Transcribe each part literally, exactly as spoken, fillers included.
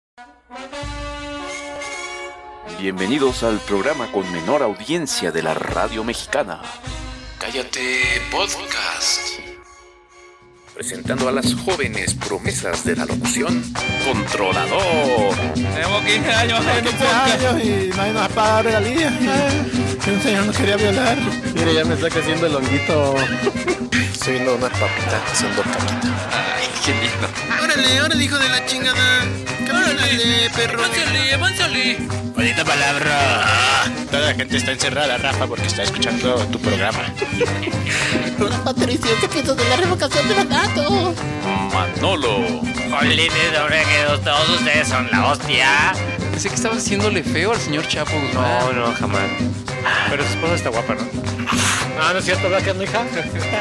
Bienvenidos al programa con menor audiencia de la radio mexicana, Cállate Podcast. Presentando a las jóvenes promesas de la locución, Controlador. Tenemos quince años haciendo podcast años y no hay nada para regalías. Que un señor no quería violar. Mire, ya me está creciendo el honguito. Estoy viendo unas papitas haciendo caquita. Ay, qué lindo. Órale, órale, hijo de la chingada. Órale, perro. ¡Avánzale, avánzale! Bonita palabra. Toda la gente está encerrada, Rafa, porque está escuchando tu programa. Hola, Patricio, ¿qué piensas de la revocación de mandato? Manolo. Jolines, hombre, que todos ustedes son la hostia. Pensé que estabas haciéndole feo al señor Chapo Guzmán. No, no, jamás. Pero su esposa está guapa, ¿no? No, no es cierto, ¿verdad que es mi hija?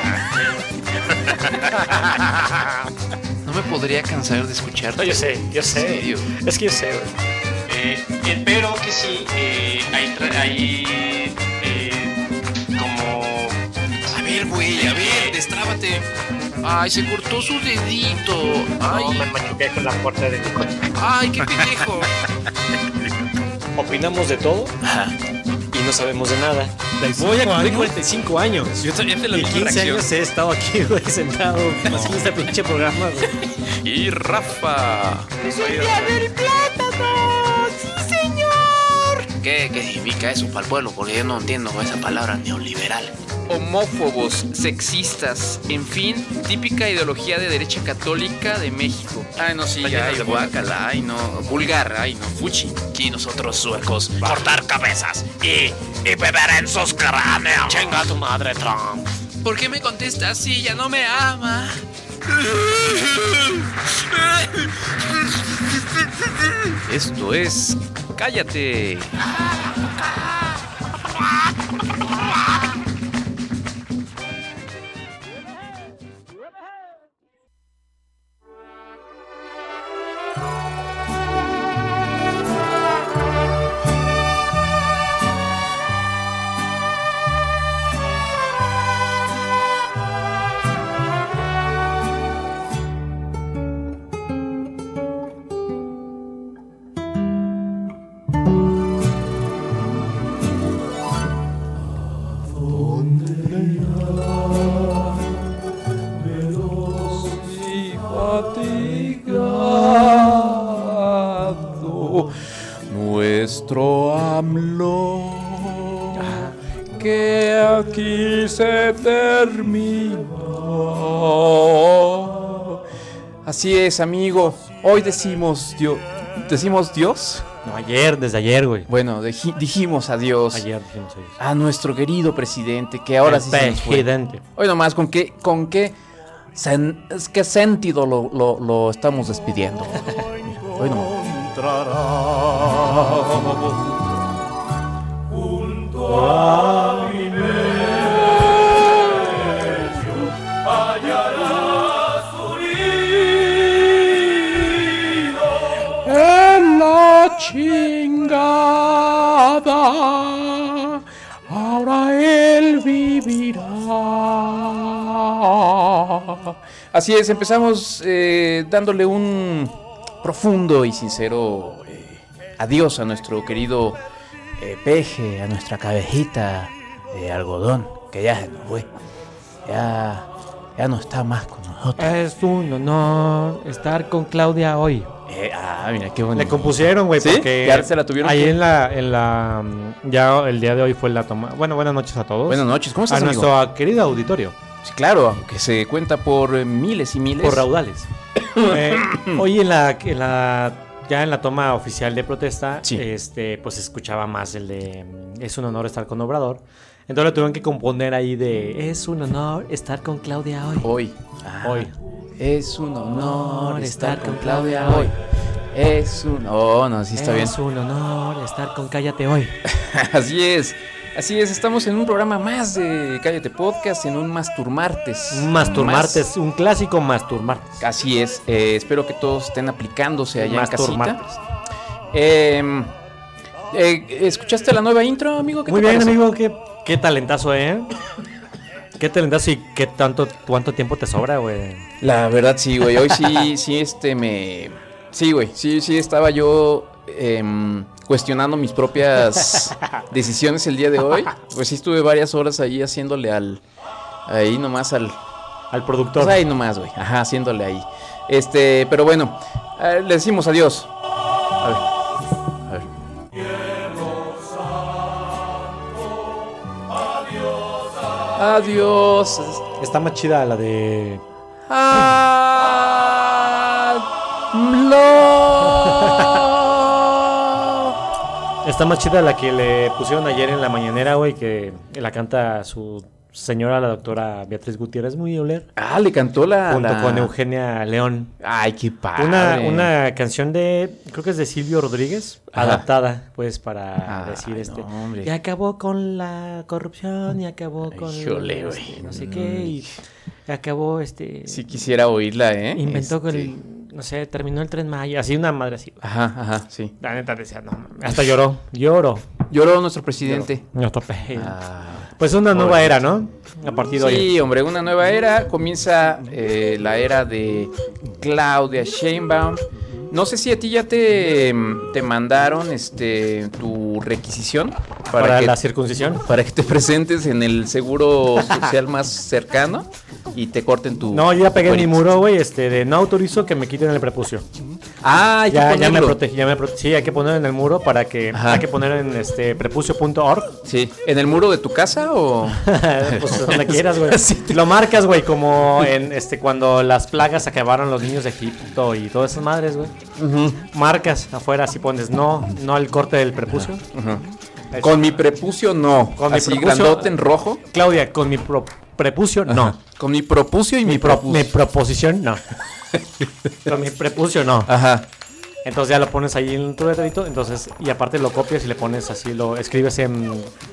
No me podría cansar de escucharte. No, yo sé, yo sé. ¿En serio? Es que yo sé, güey. Eh, pero que sí, eh, hay, tra- hay eh, como... A ver, güey, a ver, destrábate. Ay, se cortó su dedito. Ay, No, me machuqué con la puerta de mi coche. ay, qué pendejo. Opinamos de todo y no sabemos de nada. Voy a cumplir cuarenta y cinco años. Yo también te lo Y quince años he estado aquí, güey, sentado haciendo este pinche programa, güey. Y Rafa. ¡Es el día del plátano! ¡Sí, señor! ¿Qué, qué significa eso para el pueblo? Porque yo no entiendo esa palabra neoliberal. Homófobos, sexistas, en fin, típica ideología de derecha católica de México. Ay, no, sí, Vaya, ay, de guácala, ay, no, vulgar, ay, no, fuchi. Aquí nosotros suecos, cortar cabezas y, y beber en sus cráneos. Chinga tu madre, Trump. ¿por qué me contesta así? Ya no me ama. Esto es Cállate. Nuestro AMLO, que aquí se terminó. Así es, amigo. Hoy decimos Dios. ¿Decimos Dios? No, ayer, desde ayer, güey. Bueno, deji- dijimos adiós Ayer dijimos eso. a nuestro querido presidente, que ahora El sí se nos fue. presidente. Hoy nomás, ¿con qué, con qué, sen- es qué sentido lo, lo, lo estamos despidiendo? Hoy nomás. En la chingada, ahora él vivirá. Así es, empezamos eh, dándole un profundo y sincero eh, adiós a nuestro querido eh, peje, a nuestra cabejita de algodón, que ya se nos fue. Ya, ya no está más con nosotros. Es un honor estar con Claudia hoy. Eh, ah, mira, qué bonito. Le compusieron, güey, ¿Sí? porque ¿Ya se la tuvieron ahí que- en la, en la, mm, ya el día de hoy fue la toma. Bueno, buenas noches a todos. Buenas noches, ¿cómo estás, a amigo? nuestro querido auditorio. Sí, claro, que se cuenta por eh, miles y miles. Por raudales. Eh, hoy en la, en la, ya en la toma oficial de protesta, Sí. este, pues se escuchaba más el de mm, es un honor estar con Obrador. Entonces lo tuvieron que componer ahí de es un honor estar con Claudia hoy. Hoy. Ah, Hoy. Es un honor estar con Claudia hoy. Es un... Oh, no, sí está bien. Es un honor estar con Cállate hoy. Así es. Así es, estamos en un programa más de Cállate Podcast, en un Masturmartes. Un Masturmartes, un clásico Masturmartes. Así es, eh, espero que todos estén aplicándose allá en casita. Masturmartes. Eh, eh, ¿Escuchaste la nueva intro, amigo? ¿Qué Muy te bien, parece? amigo, qué, qué talentazo, ¿eh? Qué talentazo y qué tanto, cuánto tiempo te sobra, güey. La verdad sí, güey, hoy sí, sí, este, me... Sí, güey, sí, sí, estaba yo eh, cuestionando mis propias decisiones el día de hoy. Pues sí estuve varias horas ahí haciéndole al... Ahí nomás al... Al productor. Pues ahí nomás, güey. Ajá, haciéndole ahí. Este, pero bueno, eh, le decimos adiós. A ver. A ver. Adiós. Está más chida la de... Está más chida la que le pusieron ayer en la mañanera, güey, que la canta su señora, la doctora Beatriz Gutiérrez Müller. Ah, le cantó la... Junto la... con Eugenia León. Ay, qué padre. Una, una canción de, creo que es de Silvio Rodríguez, Ajá. adaptada, pues, para Ay, decir este... no, y acabó con la corrupción, y acabó con... Híjole, este, güey. no sé qué, y acabó, este... Si quisiera oírla, ¿eh? Inventó este... con el... No sé, terminó el Tren Maya, así una madre así. Ajá, ajá, sí. La neta decía, no, hasta lloró, lloró. Lloró nuestro presidente. Nuestro peje. Ah, pues una nueva pobre. era, ¿no? A partir de hoy. Sí, hombre, una nueva era. Comienza eh, la era de Claudia Sheinbaum. No sé si a ti ya te, te mandaron este tu requisición para, para que, la circuncisión. Para que te presentes en el seguro social más cercano y te corten tu... No, yo ya pegué cuerito. mi muro, güey, este, de no autorizo que me quiten el prepucio. Ah, hay ya, que ya me ponerlo. protegí, ya me prote- sí, hay que ponerlo en el muro para que... Ajá. Hay que poner en este prepucio punto org. Sí, ¿en el muro de tu casa o...? Pues donde quieras, güey. Sí. Lo marcas, güey, como en este cuando las plagas acabaron los niños de Egipto y todas esas madres, güey. Uh-huh. Marcas afuera, así pones no, no al corte del prepucio. Uh-huh. Con mi prepucio no. Con mi Así prepucio- grandote en rojo. Claudia, con mi pro- prepucio no. Ajá. Con mi propucio y mi, Mi, pro- propucio. mi proposición no. Con mi prepucio no. Ajá. Entonces ya lo pones ahí en tu letrerito, entonces y aparte lo copias y le pones así, lo escribes en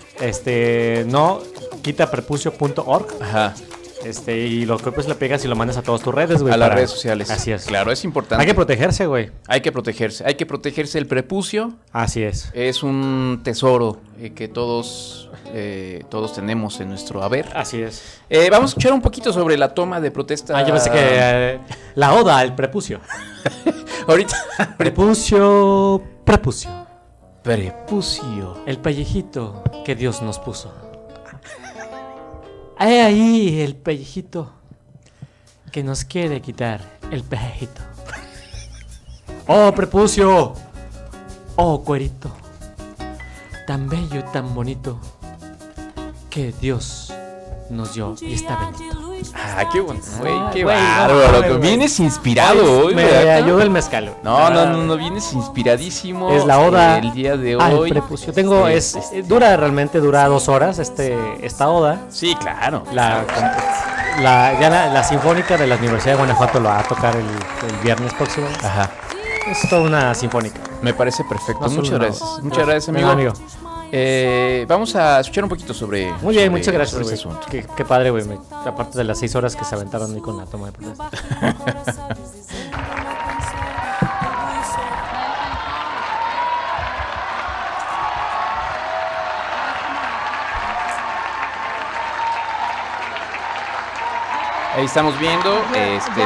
este no quita prepucio punto org. Ajá. Este, y lo copias, le pegas y lo mandas a todas tus redes, güey. A las para- redes sociales. Así es. Claro, es importante. Hay que protegerse, güey. Hay que protegerse. Hay que protegerse el prepucio. Así es. Es un tesoro eh, que todos, eh, todos tenemos en nuestro haber. Así es. Eh, vamos a escuchar un poquito sobre la toma de protesta. Ah, yo pensé que eh, la oda al prepucio. Ahorita. Prepucio, prepucio. Prepucio. El pellejito que Dios nos puso. He ahí el pellejito que nos quiere quitar el pellejito. Oh, prepucio. Oh, cuerito. Tan bello y tan bonito que Dios nos dio y está bendito. Ah, qué bueno. Güey, Ah, qué güey, no bárbaro. mames, loco. güey. Vienes inspirado hoy, Me ¿verdad? ayuda el mezcal, güey. No, no, no, no, vienes inspiradísimo. Es la oda el día de al hoy. prepucio. Tengo, Sí, es, sí, sí. es- dura realmente, dura dos horas este, esta oda. Sí, claro. La, la, ya la, la Sinfónica de la Universidad de Guanajuato lo va a tocar el, el viernes próximo. Ajá. Es toda una sinfónica. Me parece perfecto. No, solo muchas una gracias. oda. Muchas gracias, amigo. Venga, Eh, vamos a escuchar un poquito sobre. Muy bien, sobre- muchas gracias, sobre güey. este asunto. Qué, qué padre, güey. me- Aparte de las seis horas que se aventaron ahí con la toma de protesta. Ahí estamos viendo este,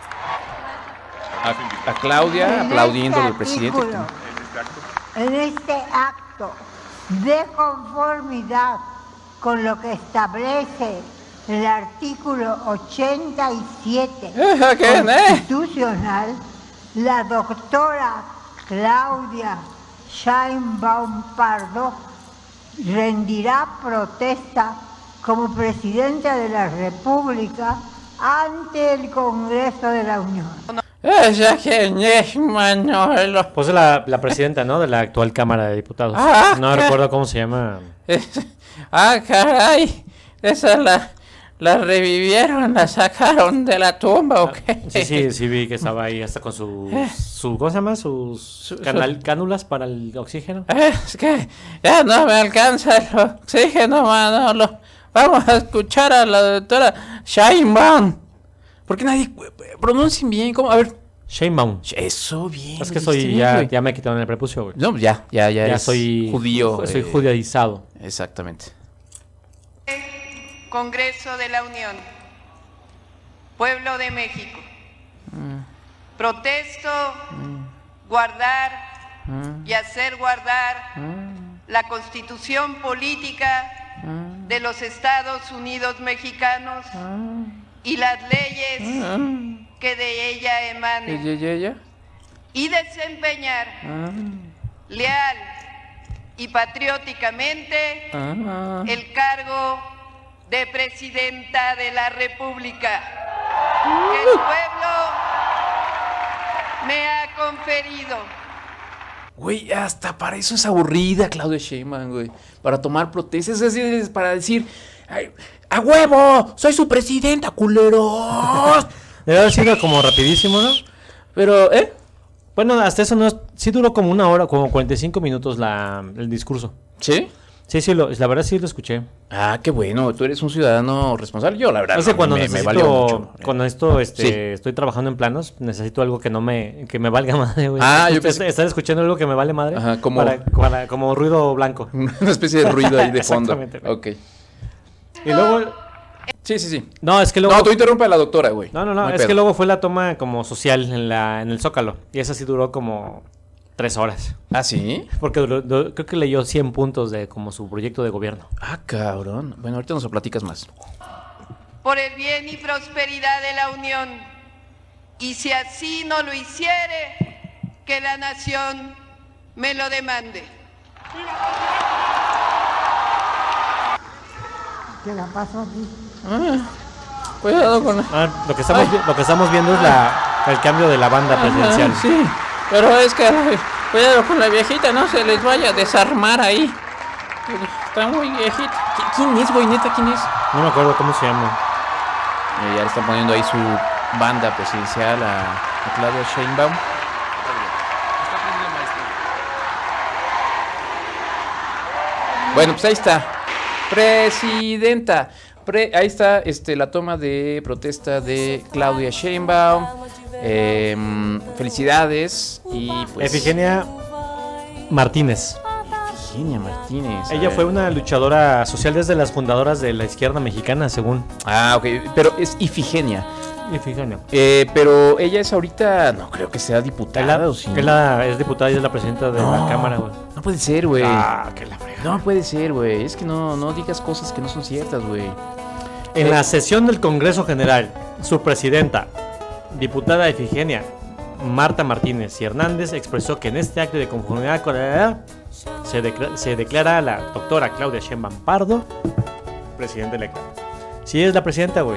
a, a Claudia aplaudiendo al presidente. artículo, en este acto de conformidad con lo que establece el artículo ochenta y siete Eh, ¿qué, eh? constitucional, la doctora Claudia Sheinbaum Pardo rendirá protesta como presidenta de la República ante el Congreso de la Unión. Ella quién es, Manolo. Pues es la, la presidenta, ¿no? De la actual Cámara de Diputados. Ah, no ¿qué? recuerdo cómo se llama. Ah, caray. Esa la, la revivieron, la sacaron de la tumba, ¿o qué? Sí, sí, sí vi que estaba ahí hasta con su, su ¿cómo se llama? Sus canal, cánulas para el oxígeno. Es que ya no me alcanza el oxígeno, Manolo. Vamos a escuchar a la doctora Sheinbaum. ¿Por qué nadie pronuncien bien? ¿Cómo? A ver. Sheinbaum. Eso, bien. Es que dijiste soy, bien, ya, güey. ya me quitaron el prepucio, güey. No, ya, ya, ya, Ya eres soy judío. Soy eh, judaizado. Exactamente. Congreso de la Unión, Pueblo de México, protesto guardar y hacer guardar la Constitución política de los Estados Unidos mexicanos y las leyes que de ella emanen, y desempeñar leal y patrióticamente el cargo de Presidenta de la República que el pueblo me ha conferido. Güey, hasta para eso es aburrida Claudia Sheinbaum, güey. Para tomar protestas, es decir, para decir, ay, ¡a huevo! ¡Soy su presidenta, culeros! Debe haber sido como rapidísimo, ¿no? Pero, ¿eh? Bueno, hasta eso no es... Sí duró como una hora, como cuarenta y cinco minutos la, el discurso. ¿Sí? Sí, sí, lo, la verdad sí lo escuché. Ah, qué bueno, tú eres un ciudadano responsable. Yo, la verdad, O sea, no, cuando me, necesito, me valió mucho. cuando esto, este, Sí. estoy trabajando en planos, necesito algo que no me, que me valga madre, güey. Ah, yo Est- pensé- Estar escuchando algo que me vale madre. Ajá, como- para- para- como ruido blanco. Una especie de ruido ahí de fondo. Exactamente, güey. Ok. Y luego... Sí, sí, sí. No, es que luego... No, tú interrumpe a la doctora, güey. No, no, no, hay es pedo. que luego fue la toma como social en, la, en el Zócalo. Y esa sí duró como tres horas. ¿Ah, sí? Porque duró- duró- creo que leyó cien puntos de como su proyecto de gobierno. Ah, cabrón. Bueno, ahorita nos lo platicas más. Por el bien y prosperidad de la Unión, y si así no lo hiciere, que la nación me lo demande. ¿Qué la pasó aquí? Ah, cuidado con... Ah, lo que estamos, vi- lo que estamos viendo es la, el cambio de la banda presidencial. Ajá, sí, pero es que ay, cuidado con la viejita, no se les vaya a desarmar ahí. Está muy viejita. ¿Qui- ¿Quién es, güey? Neta, ¿quién es? No me acuerdo cómo se llama. Eh, ya le están poniendo ahí su banda presidencial a, a Claudia Sheinbaum. Bueno, pues ahí está. Presidenta. Pre- ahí está este, la toma de protesta de Claudia Sheinbaum. Eh, felicidades. Y pues. Efigenia Martínez. Efigenia Martínez. a Ella ver. fue una luchadora social desde las fundadoras de la izquierda mexicana, según. Ah, ok. Pero es Ifigenia. Efigenia. Eh, pero ella es ahorita. No creo que sea diputada. Es, la- ¿o sí? es la- es diputada y es la presidenta de No. la Cámara, güey. No puede ser, güey. Ah, que la frega. No puede ser, güey. Es que no, no digas cosas que no son ciertas, güey. En Eh, la sesión del Congreso General, su presidenta, diputada Efigenia Marta Martínez y Hernández, expresó que en este acto de conformidad con la se, declara, se declara a la doctora Claudia Sheinbaum Pardo presidenta electa. Sí, es la presidenta, güey.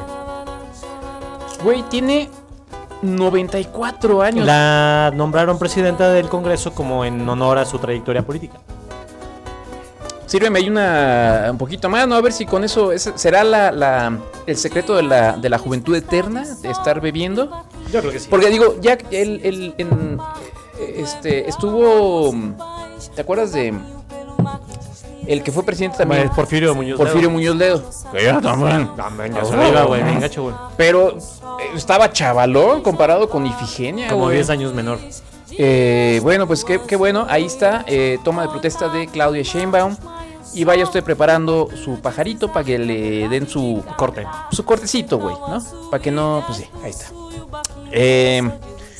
Güey, tiene noventa y cuatro años. La nombraron presidenta del Congreso como en honor a su trayectoria política. Sírveme ahí una un poquito más, ¿no? A ver si con eso ese será la, la, el secreto de la, de la juventud eterna, de estar bebiendo. Yo creo que sí. Porque digo, ya él, él en, este, estuvo... ¿Te acuerdas de el que fue presidente también? Porfirio Muñoz Porfirio Ledo. Muñoz Ledo. Que ya también. También, ya se la iba, güey, bien gacho, güey. Pero eh, estaba chavalón comparado con Ifigenia, Como güey. diez años menor. Eh, bueno, pues qué, qué bueno, ahí está, eh, toma de protesta de Claudia Sheinbaum. Y vaya usted preparando su pajarito para que le den su corte. Su cortecito, güey, ¿no? Para que no, pues sí, ahí está. Eh,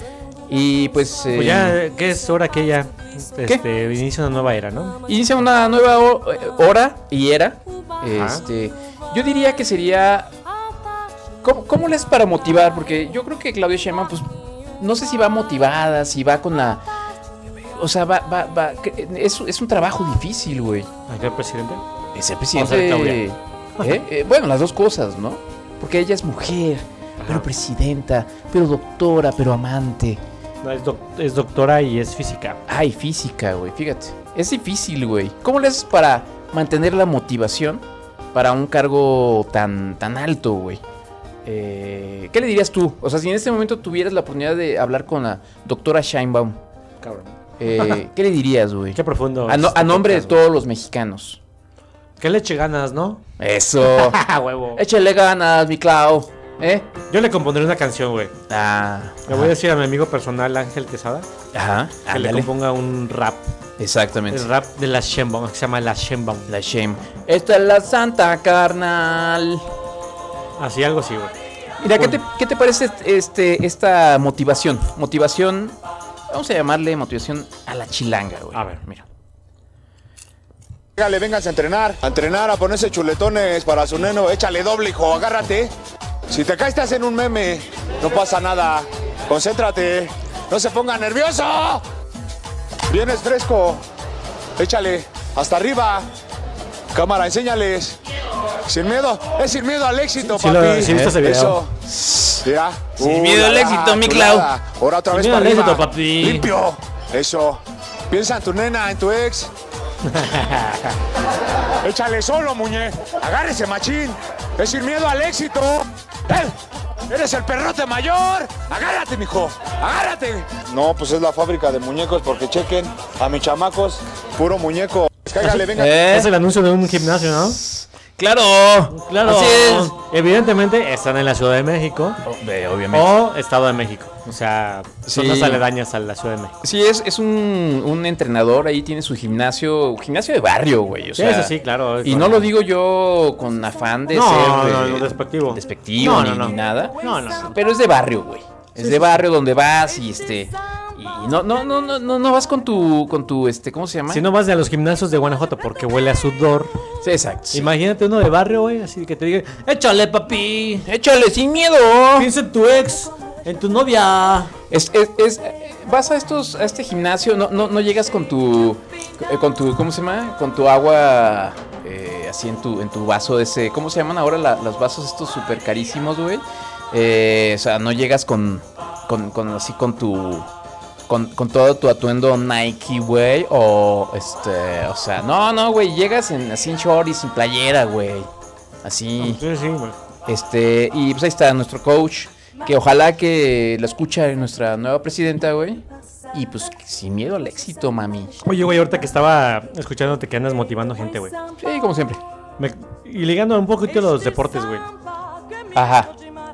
y pues... Eh, Pues ya, ¿qué es hora que ya este, inicia una nueva era, no? Inicia una nueva ho- hora y era. Este, yo diría que sería... ¿Cómo, cómo le es para motivar? Porque yo creo que Claudia Sheinbaum, pues, no sé si va motivada, si va con la... O sea, va, va, va. Es, es un trabajo difícil, güey. ¿A qué presidente? Es ser O presidente. ser Claudia. ¿Eh? Eh, bueno, las dos cosas, ¿no? Porque ella es mujer, pero presidenta, pero doctora, pero amante. No, es, doc- es doctora y es física. Ay, física, güey, fíjate. Es difícil, güey. ¿Cómo le haces para mantener la motivación para un cargo tan, tan alto, güey? Eh, ¿Qué le dirías tú? O sea, si en este momento tuvieras la oportunidad de hablar con la doctora Sheinbaum, Cabrón. eh, ¿qué le dirías, güey? Qué profundo. A, no- este a nombre de podcast, todos los mexicanos. güey. Que le eche ganas, ¿no? Eso. Huevo. Échale ganas, mi Clau. ¿Eh? Yo le compondré una canción, güey. Ah. Le voy a decir a mi amigo personal, Ángel Quesada, Ajá. que le ándale. componga un rap. Exactamente. El rap de la Sheinbaum, que se llama La Sheinbaum. La Shame. Esta es la santa carnal. Así, algo así, güey. Mira, ¿qué te, qué te parece este, esta motivación? Motivación Vamos a llamarle motivación a la chilanga, güey. A ver, mira. Dígale, vénganse a entrenar, a entrenar, a ponerse chuletones para su neno. Échale doble, hijo, agárrate. Si te caes, te hacen un meme. No pasa nada. Concéntrate. No se ponga nervioso. Vienes fresco. Échale, hasta arriba. Cámara, enséñales. Sin miedo, es sin miedo al éxito, Sí, papi. lo- sí, viste ese video. Eso. Mira. Sin miedo al éxito, mi Clau. chulada. Ahora otra Sin vez miedo para al éxito, arriba. papi. Limpio. Eso. Piensa en tu nena, en tu ex. Échale solo, muñe. Agárrese, machín. Es sin miedo al éxito. ¡Eh! ¡Eres el perrote mayor! ¡Agárrate, mijo! ¡Agárrate! No, pues es la fábrica de muñecos, porque chequen a mis chamacos, puro muñeco. Cáigale, venga. ¿Eh? Es el anuncio de un gimnasio, ¿no? ¡Claro! Claro. Así es. Evidentemente están en la Ciudad de México. Obviamente. O Estado de México. O sea, son Sí. las aledañas a la Ciudad de México. Sí, es, es un, un entrenador, ahí tiene su gimnasio, gimnasio de barrio, güey. O Sí, sea, eso sí, claro. Y no lo digo yo con afán de No, ser no, eh, no, despectivo. despectivo No, ni, no, no. ni nada. No, no, no. Pero es de barrio, güey. Es de barrio donde vas y este y no no no no no, no vas con tu con tu este ¿cómo se llama? Si no vas de a los gimnasios de Guanajuato porque huele a sudor. Sí, exacto. sí. Imagínate uno de barrio, güey, así que te diga, échale, papi. Échale sin miedo. Piensa en tu ex, en tu novia. Es, es, es- vas a estos a este gimnasio, no no no llegas con tu eh, con tu ¿cómo se llama? Con tu agua eh, así en tu en tu vaso de ese, ¿cómo se llaman ahora la- los vasos estos súper carísimos, güey? Eh, o sea, no llegas con con, con así con tu con, con todo tu atuendo Nike, güey, o este, o sea, no, no, güey, llegas en así en short y sin playera, güey. Así. Sí, sí, güey. Este, y pues ahí está nuestro coach, que ojalá que lo escucha nuestra nueva presidenta, güey. Y pues sin miedo al éxito, mami. Oye, güey, ahorita que estaba escuchándote que andas motivando gente, güey. Sí, como siempre. Me- y ligando un poquito a los deportes, güey. Ajá.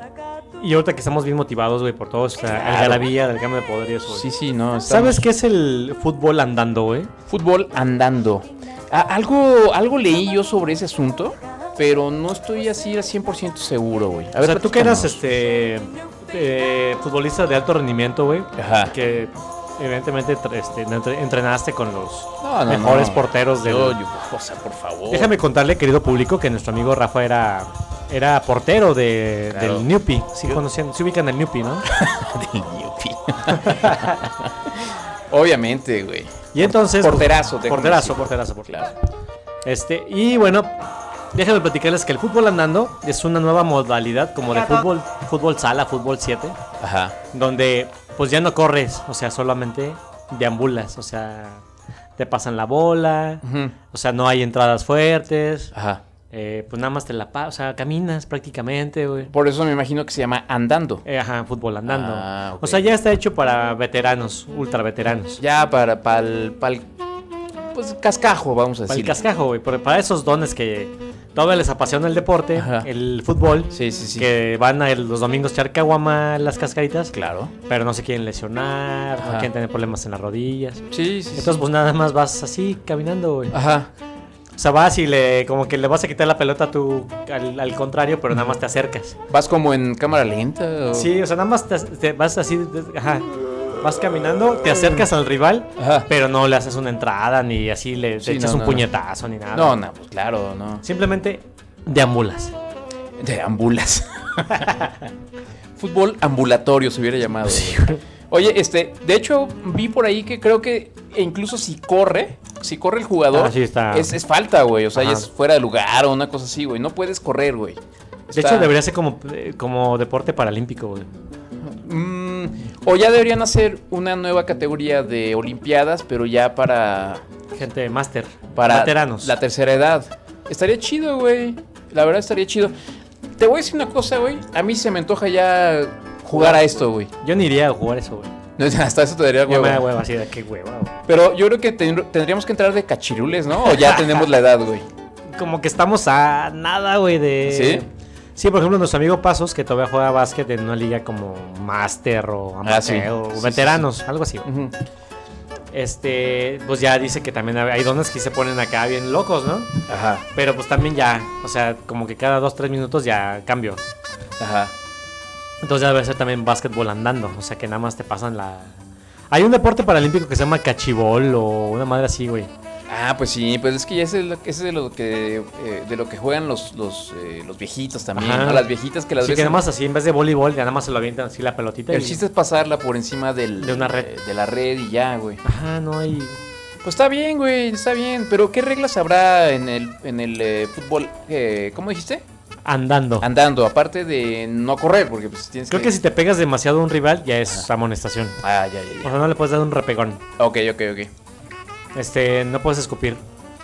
Y ahorita que estamos bien motivados, güey, por todo esta Claro. algarabía del cambio de poder y eso, güey. Sí, sí, no. estamos- ¿Sabes qué es el fútbol andando, güey? Fútbol andando. Ah, algo, algo leí yo sobre ese asunto, pero no estoy así al cien por ciento seguro, güey. A O ver, sea, tú que eras platícanos. este eh, futbolista de alto rendimiento, güey. Ajá. Que evidentemente tra- este, entre- entrenaste con los No, no, mejores no. porteros del... Yo, yo, o sea, por favor. Déjame contarle, querido público, que nuestro amigo Rafa era, era portero de, Claro. del Newpi. Sí, Yo- conocían, sí ubican el Newpi, ¿no? Del Newpi. Obviamente, güey. Y entonces... Porterazo, déjame Porterazo, decir. porterazo, porterazo. Este, y bueno, déjame platicarles que el fútbol andando es una nueva modalidad como de fútbol, fútbol sala, fútbol siete, Ajá. donde pues ya no corres, o sea, solamente deambulas, o sea, te pasan la bola, Ujú. o sea, no hay entradas fuertes, Ajá. eh, pues nada más te la pasas, o sea, caminas prácticamente, güey. Por eso me imagino que se llama andando. Eh, ajá, fútbol andando. Ah, ok. O sea, ya está hecho para veteranos, ultra veteranos. Ya para, para el, para el, pues, cascajo, vamos a Para el decir. cascajo, güey. Para para esos dones que todavía les apasiona el deporte, Ajá. el fútbol. Sí, sí, sí. Que van a el- los domingos a echar caguama a las cascaritas. Claro. Pero no se quieren lesionar, no Ajá. quieren tener problemas en las rodillas. Sí, sí. Entonces, pues nada más vas así caminando, güey. Ajá. O sea, vas y le, como que le vas a quitar la pelota a tu, al, al contrario, pero nada más te acercas. ¿Vas como en cámara lenta? O... Sí, o sea, nada más te, te vas así, de- ajá. Vas caminando, te acercas al rival, Ajá. pero no le haces una entrada, ni así le te Sí, echas no, un no, puñetazo, ni nada. No, no, pues claro, no. Simplemente deambulas. De ambulas. Fútbol ambulatorio se hubiera llamado. güey. Oye, este, de hecho, vi por ahí que creo que incluso si corre, si corre el jugador, Ah, sí, está. es, es falta, güey. O sea, ya Ajá. es fuera de lugar o una cosa así, güey. No puedes correr, güey. De hecho, debería ser como, eh, como deporte paralímpico, güey. Mm, o ya deberían hacer una nueva categoría de olimpiadas, pero ya para, Gente máster. para Veteranos. la tercera edad. Estaría chido, güey. La verdad estaría chido. Te voy a decir una cosa, güey. A mí se me antoja ya jugar a esto, güey. Yo ni iría a jugar eso, güey. No, hasta eso te daría Yo me da huevo. hueva así de qué hueva, güey. Pero yo creo que ten- tendríamos que entrar de cachirules, ¿no? O ya tenemos la edad, güey. Como que estamos a nada, güey, de... ¿Sí? Sí, por ejemplo, nuestro amigo Pasos, que todavía juega básquet en una liga como máster o amateur, Ah, sí. o Sí, sí, veteranos, algo así. güey. Ujú. Este, pues ya dice que también hay dones que se ponen acá bien locos, ¿no? Ajá, Pero pues también ya, o sea, como que cada dos, tres minutos ya cambio. ajá. Entonces ya debe ser también básquetbol andando, o sea que nada más te pasan la... Hay un deporte paralímpico que se llama cachibol o una madre así, güey. Ah, pues sí, pues es que ese es, lo, ese es de lo que eh, de lo que juegan los los, eh, los viejitos también, Ajá. ¿no? Las viejitas que las sí, ves. que nada más así, en vez de voleibol, ya nada más se lo avientan así la pelotita. El y... chiste es pasarla por encima del, de una red. De, de la red y ya, güey. Ajá, no hay... Pues está bien, güey, está bien. Pero ¿qué reglas habrá en el, en el eh, fútbol? Eh, ¿Cómo dijiste? Andando. Andando, aparte de no correr, porque pues tienes Creo que... que si te pegas demasiado a un rival, ya es Ajá. amonestación. Ah, ya, ya, ya. O sea, no le puedes dar un repegón. Ok, ok, ok. Este, no puedes escupir.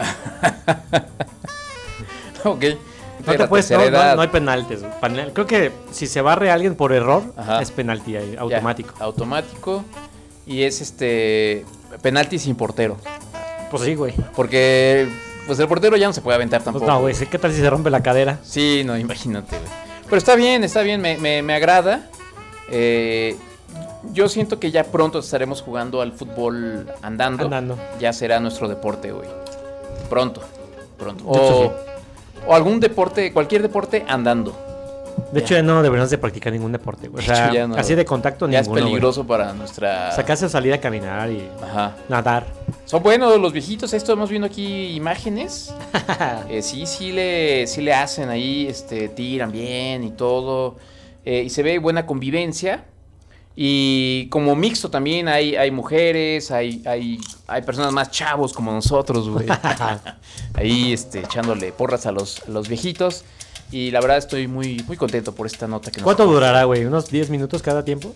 Ok. No, te puedes, no, no, no hay penaltis. Creo que si se barre a alguien por error, Ajá. es penalti ahí, automático. Ya, automático. Y es este penalti sin portero. Pues sí, güey. Porque pues el portero ya no se puede aventar tampoco. Pues no, güey. ¿Qué tal si se rompe la cadera? Sí, no, imagínate, güey. Pero está bien, está bien, me, me, me agrada. Eh, yo siento que ya pronto estaremos jugando al fútbol andando. Andando. Ya será nuestro deporte, güey. Pronto, pronto. O, sí. o algún deporte, cualquier deporte andando. De ya. hecho, ya no deberíamos de practicar ningún deporte, güey. O sea, ya no, así de contacto ya ninguno, es peligroso güey. para nuestra... Sacarse a salir a caminar y Ajá. nadar. Son buenos los viejitos, esto hemos viendo aquí imágenes. eh, sí, sí le, sí le hacen ahí, este, tiran bien y todo. Eh, y se ve buena convivencia. Y como mixto también hay, hay mujeres, hay, hay, hay personas más chavos como nosotros, güey. Ahí este, echándole porras a los, a los viejitos. Y la verdad estoy muy, muy contento por esta nota que nos ¿Cuánto durará, güey? ¿Unos diez minutos cada tiempo?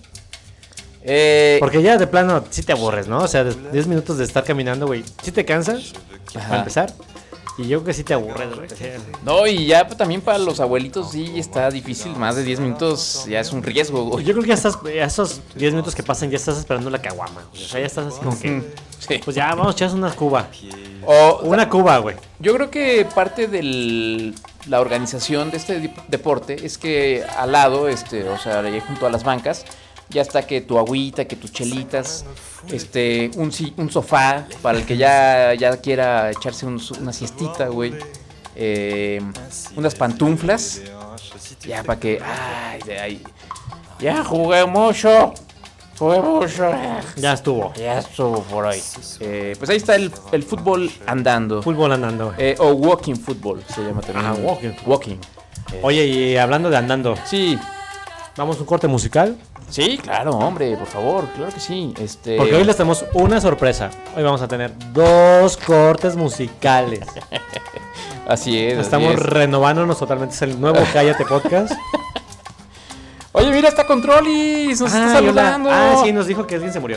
Eh, Porque ya de plano sí te aburres, ¿no? O sea, diez minutos de estar caminando, güey. Sí te cansas, Ajá. para empezar. Y yo creo que sí te aburres, güey. No, y ya también para los abuelitos sí está difícil. Más de diez minutos ya es un riesgo, güey. Yo creo que ya estás, esos diez minutos que pasan ya estás esperando la caguama. O sea, ya estás así como que... Sí. Pues ya, vamos a echarnos una cuba. O, una cuba, güey. Yo creo que parte de la organización de este deporte es que al lado, este, o sea, ahí junto a las bancas, ya está que tu agüita, que tus chelitas, este, un, un sofá para el que ya, ya quiera echarse un, una siestita, güey. Eh, unas pantuflas, ya para que, ay, ay, ya jugué mucho, jugué mucho. Ya estuvo. Ya estuvo por ahí. Eh, pues ahí está el, el fútbol andando. Fútbol andando. Eh, o walking football se llama también. Ah, walking. Walking. Eh. Oye, y hablando de andando. Sí. ¿Vamos a un corte musical? Sí, claro, hombre, por favor, claro que sí. Este... Porque hoy les tenemos una sorpresa. Hoy vamos a tener dos cortes musicales. Así es. Estamos así es. renovándonos totalmente. Es el nuevo Cállate Podcast. Oye, mira, está Controlis. Nos ah, está saludando. Ah, sí, nos dijo que alguien se murió.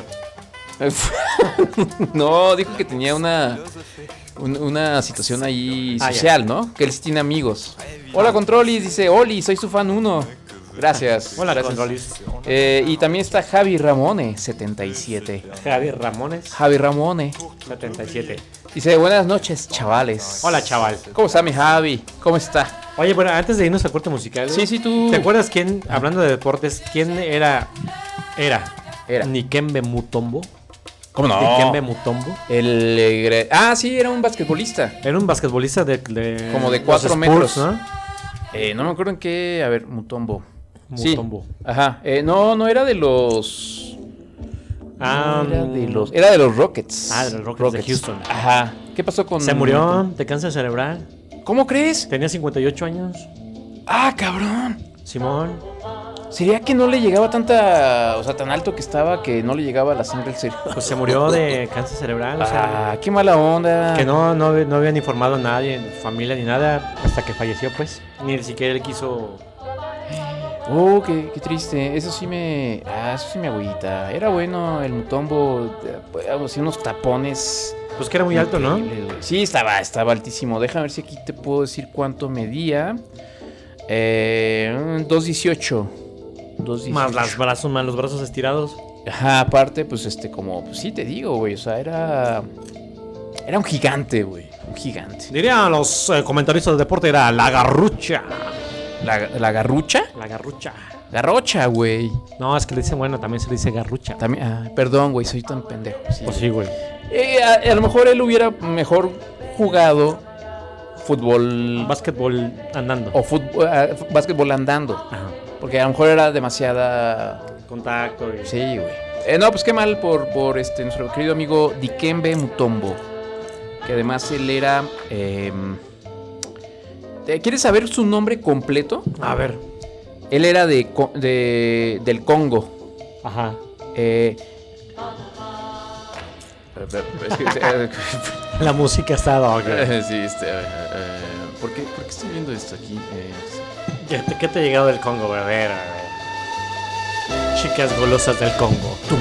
No, dijo que tenía una un, una situación ahí social, ah, ¿no? Que él sí tiene amigos. Hola, Controlis, dice Oli, soy su fan uno. Gracias. Hola, gracias. Controlis. Eh, y también está Javi Ramone, setenta y siete. Javi Ramones. Javi Ramone. setenta y siete. Dice, buenas noches, chavales. Hola, chaval. ¿Cómo está mi Javi? ¿Cómo está? Oye, bueno, antes de irnos al corte musical. Sí, sí, tú. ¿Te acuerdas quién, hablando de deportes, quién era? Era. Era. Nikembe Mutombo. ¿Cómo no? Dikembe Mutombo. El, eh, ah, sí, era un basquetbolista. Era un basquetbolista de, de como de cuatro metros, ¿no? Eh, no me acuerdo en qué. A ver, Mutombo. Mutombo. Sí. Ajá. Eh, no, no era de los. Ah, no era de los. Era de los Rockets. Ah, de los Rockets, Rockets de Houston. Ajá. ¿Qué pasó con? Se murió de cáncer cerebral. ¿Cómo crees? Tenía cincuenta y ocho años. Ah, cabrón. Simón. ¿Sería que no le llegaba tanta, o sea, tan alto que estaba que no le llegaba la sangre al cerebro? Pues se murió de cáncer cerebral, o sea, ah, qué mala onda. Que no, no, no habían informado a nadie, en familia ni nada, hasta que falleció, pues. Ni siquiera él quiso. Oh, qué, qué triste. Eso sí me, ah, eso sí me agüita. Era bueno el Mutombo, hacía unos tapones. Pues que era muy alto, ¿no? Sí, estaba, estaba altísimo. Déjame ver si aquí te puedo decir cuánto medía. Eh, dos dieciocho. Más los brazos, más los brazos estirados. Ajá, aparte, pues este, como, pues sí te digo, güey, o sea, era. Era un gigante, güey. Un gigante. Dirían los eh, comentaristas de deporte, era la garrucha. ¿La, la garrucha? La garrucha. Garrocha, güey. No, es que le dicen, bueno, también se le dice garrucha. También, ah, perdón, güey, soy tan pendejo. Sí, pues sí, güey. Eh, a, a lo mejor él hubiera mejor jugado fútbol. Básquetbol andando. O fútbol, uh, básquetbol andando. Ajá. Porque a lo mejor era demasiada. Contacto. Y... Sí, güey. Eh, no, pues qué mal por, por este nuestro querido amigo Dikembe Mutombo. Que además él era... Eh, ¿Quieres saber su nombre completo? A ver. Él era de, de del Congo. Ajá. Eh, La música está dog. Sí, este, uh, uh, ¿por, qué, ¿Por qué estoy viendo esto aquí? Eh, ¿Qué, te, ¿Qué te ha llegado del Congo? A ver, a ver. Chicas golosas del Congo. Tum,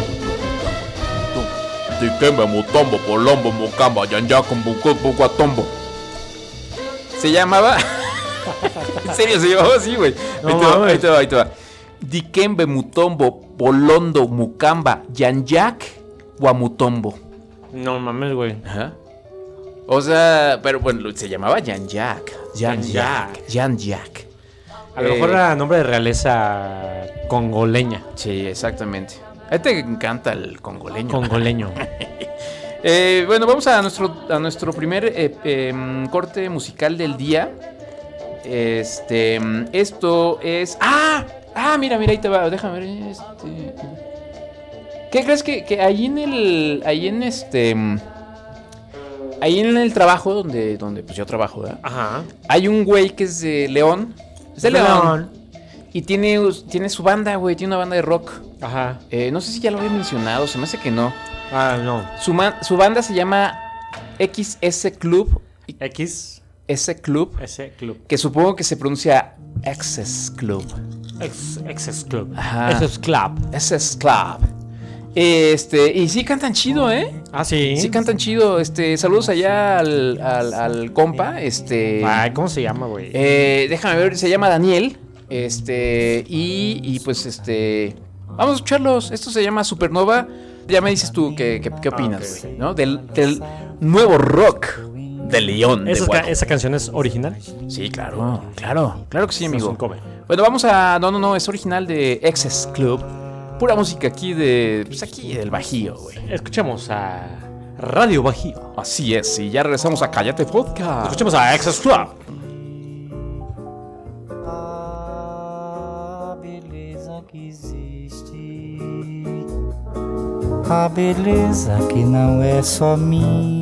Dikembe Mutombo, Polombo, Mukamba, Yanyakum, Buguatombo. Se llamaba. En serio, se llamaba así, güey. No, ahí, te va, ahí te va, ahí te va. Dikembe Mutombo, Polondo, Mukamba, Yanyak, Wamutombo. No mames, güey. Ajá. O sea, pero bueno, se llamaba Yanyak. Yanyak. Yanyak. A lo Eh, mejor era nombre de realeza congoleña. Sí, exactamente. A ti te encanta el congoleño. Congoleño. eh, bueno, vamos a nuestro, a nuestro primer eh, eh, corte musical del día. Este, esto es... ¡Ah! ¡Ah! Mira, mira, ahí te va. Déjame ver. Este... ¿Qué crees que, que ahí en el... Ahí en este... Ahí en el trabajo donde, donde pues yo trabajo, ¿verdad? Ajá. Hay un güey que es de León. Es de León. León. Y tiene, tiene su banda, güey. Tiene una banda de rock. Ajá. Eh, no sé si ya lo había mencionado. Se me hace que no. Ah, no. Su, man, su banda se llama X S Club. X S Club. S Club. Que supongo que se pronuncia Access Club. X S Club. Ajá. S Club. S Club. Este, y sí cantan chido, ¿eh? Ah, sí. Sí cantan chido. Este, saludos allá al, al, al compa. Este. Ay, ¿cómo se llama, güey? Eh, déjame ver, se llama Daniel. Este, y, y pues este. Vamos a escucharlos. Esto se llama Supernova. Ya me dices tú qué, qué, qué opinas, okay, ¿no? Del, del nuevo rock de León. ¿Esa, de ca ¿Esa canción es original? Sí, claro, claro, claro que sí, amigo. Es un cover. Bueno, vamos a. No, no, no, es original de Access Club. Pura música aquí de. Pues aquí del Bajío, güey. Escuchamos a Radio Bajío. Así es, y ya regresamos a Cállate Podcast. Escuchemos a Access Club. A beleza que existe, a beleza que não é só minha.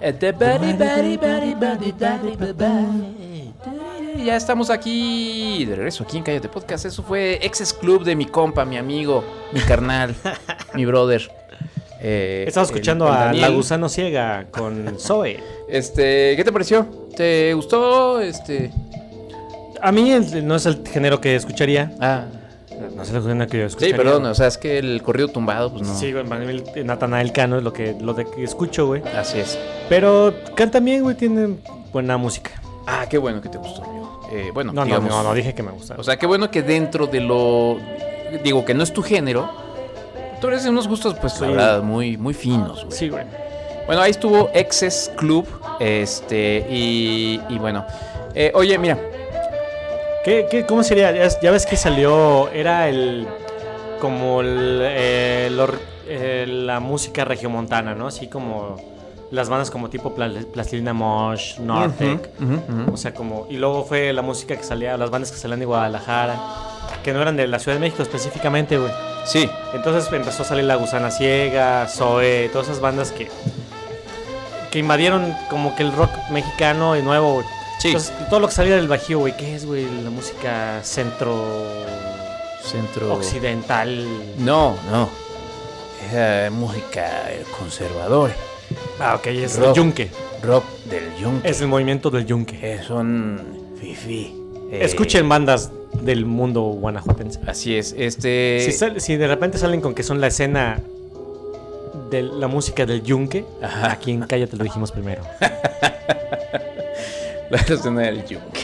Ya estamos aquí, de regreso aquí en Cállate Podcast. Eso fue Exes Club de mi compa, mi amigo, mi carnal, mi brother. Eh, Estaba escuchando el, el a La Gusano Ciega con Zoe. Este, ¿qué te pareció? ¿Te gustó? Este, a mí el, no es el género que escucharía. Ah, no es el género que yo escucharía. Sí, perdón, o sea, es que el corrido tumbado, pues no. Sí, güey, Natanael Cano es lo que lo de que escucho, güey. Así es. Pero canta bien, güey, tiene buena música. Ah, qué bueno que te gustó, amigo. Eh, bueno, no, digamos, no, no, no dije que me gustara. O sea, qué bueno que dentro de lo, digo, que no es tu género, tú eres de unos gustos, pues, sí, la verdad, muy, muy finos, güey. Sí, güey. Bueno, ahí estuvo Exes Club, este, y, y bueno, eh, oye, mira. ¿Qué, qué, ¿Cómo sería? Ya, ya ves que salió, era el, como el, eh, el, eh, la música regiomontana, ¿no? Así como las bandas como tipo Plastilina Mosh, Nortec, uh-huh, uh-huh, uh-huh. O sea, como, y luego fue la música que salía, las bandas que salían de Guadalajara, que no eran de la Ciudad de México específicamente, güey. Sí. Entonces empezó a salir La Gusana Ciega, Zoe, todas esas bandas que que invadieron como que el rock mexicano y nuevo, güey. Sí. Entonces, todo lo que salía del Bajío, güey, ¿qué es, güey? La música centro... Centro... occidental. No, no. Es música conservadora. Ah, ok, es rock, el yunque. Rock del yunque. Es el movimiento del yunque. Eh, son fifi. Eh, Escuchen bandas del mundo guanajuatense. Así es, este... Si, sal, si de repente salen con que son la escena de la música del yunque, ajá, aquí en Cállate lo dijimos primero. La escena del yunque.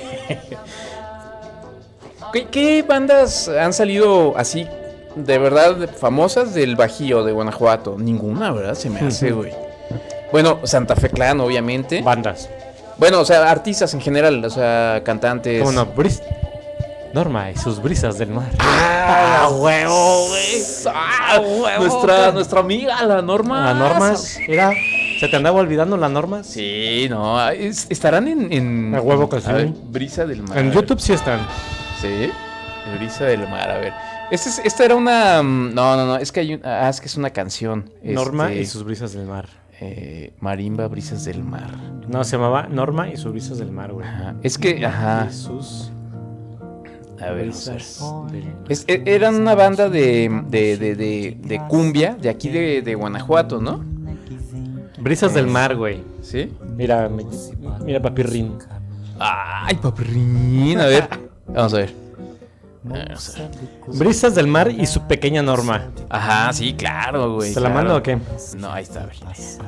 ¿Qué, ¿Qué bandas han salido así, de verdad, famosas del Bajío, de Guanajuato? Ninguna, ¿verdad? Se me hace, güey. Bueno, Santa Fe Clan, obviamente. Bandas. Bueno, o sea, artistas en general, o sea, cantantes. ¿Cómo no? Bris- Norma y sus brisas del mar. ¡Ah, huevo, güey! ¡Ah, huevo! Nuestra, nuestra amiga, la Norma. La Norma, era... ¿Se te andaba olvidando la Norma? Sí, no, es, estarán en... en a huevo que sí. Brisa del mar. En YouTube sí están. ¿Sí? Brisa del mar, a ver. Este es, esta era una... No, no, no, es que hay un... Ah, es que es una canción. Norma este, y sus brisas del mar. Eh, Marimba, brisas del mar. No, se llamaba Norma y sus brisas del mar, güey. Ajá. Es que, ajá. Sus... A ver, brisas es, eran una banda de, de, de, de, de cumbia de aquí de, de Guanajuato, ¿no? Brisas del mar, güey. ¿Sí? Mira, mira Papirrín. Ay, Papirrín. A ver, vamos a ver. Vamos a ver. Brisas del mar y su pequeña Norma. Ajá, sí, claro, güey. ¿Te claro. la mando o qué? No, ahí está, a ver.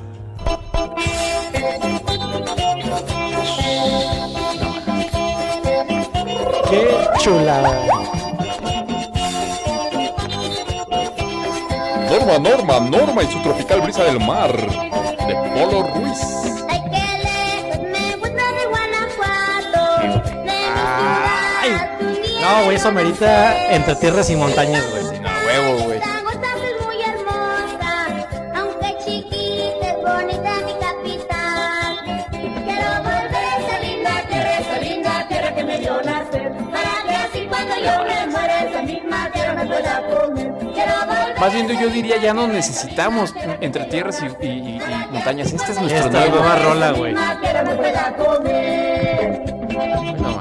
¡Qué chulada! Norma, Norma, Norma y su tropical brisa del mar, de Polo Ruiz. Ay, no, güey, eso merita Entre Tierras y Montañas, güey. Sí, no, huevo, güey. Más bien yo diría, ya no necesitamos Entre Tierras y, y, y, y Montañas. Este es nuestro Esta nuevo nueva rola, güey. No,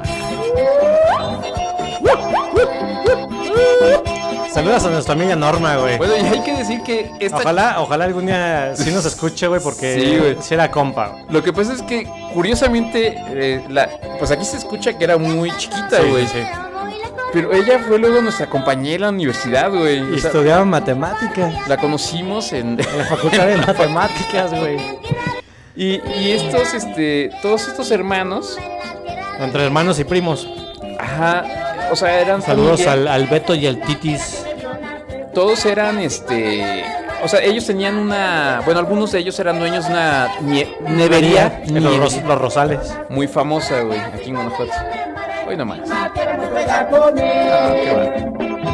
Saludas a nuestra amiga Norma, güey. Bueno, y hay que decir que esta... Ojalá, ojalá algún día sí nos escuche, güey, porque sí, güey. Sí era compa. Lo que pasa es que, curiosamente, eh, la... pues aquí se escucha que era muy chiquita, güey. Sí, sí. Pero ella fue luego nuestra compañera en la universidad, güey. Y estudiaba matemáticas. La conocimos en... en la facultad de matemáticas, güey. Y, y estos, este, todos estos hermanos... Entre hermanos y primos. Ajá, o sea, eran... Saludos al, al Beto y al Titis. Todos eran, este... O sea, ellos tenían una... Bueno, algunos de ellos eran dueños de una nie... nevería. En los, ros, los Rosales. Muy famosa, güey, aquí en Guanajuato. Hoy nomás. Ah, qué bueno.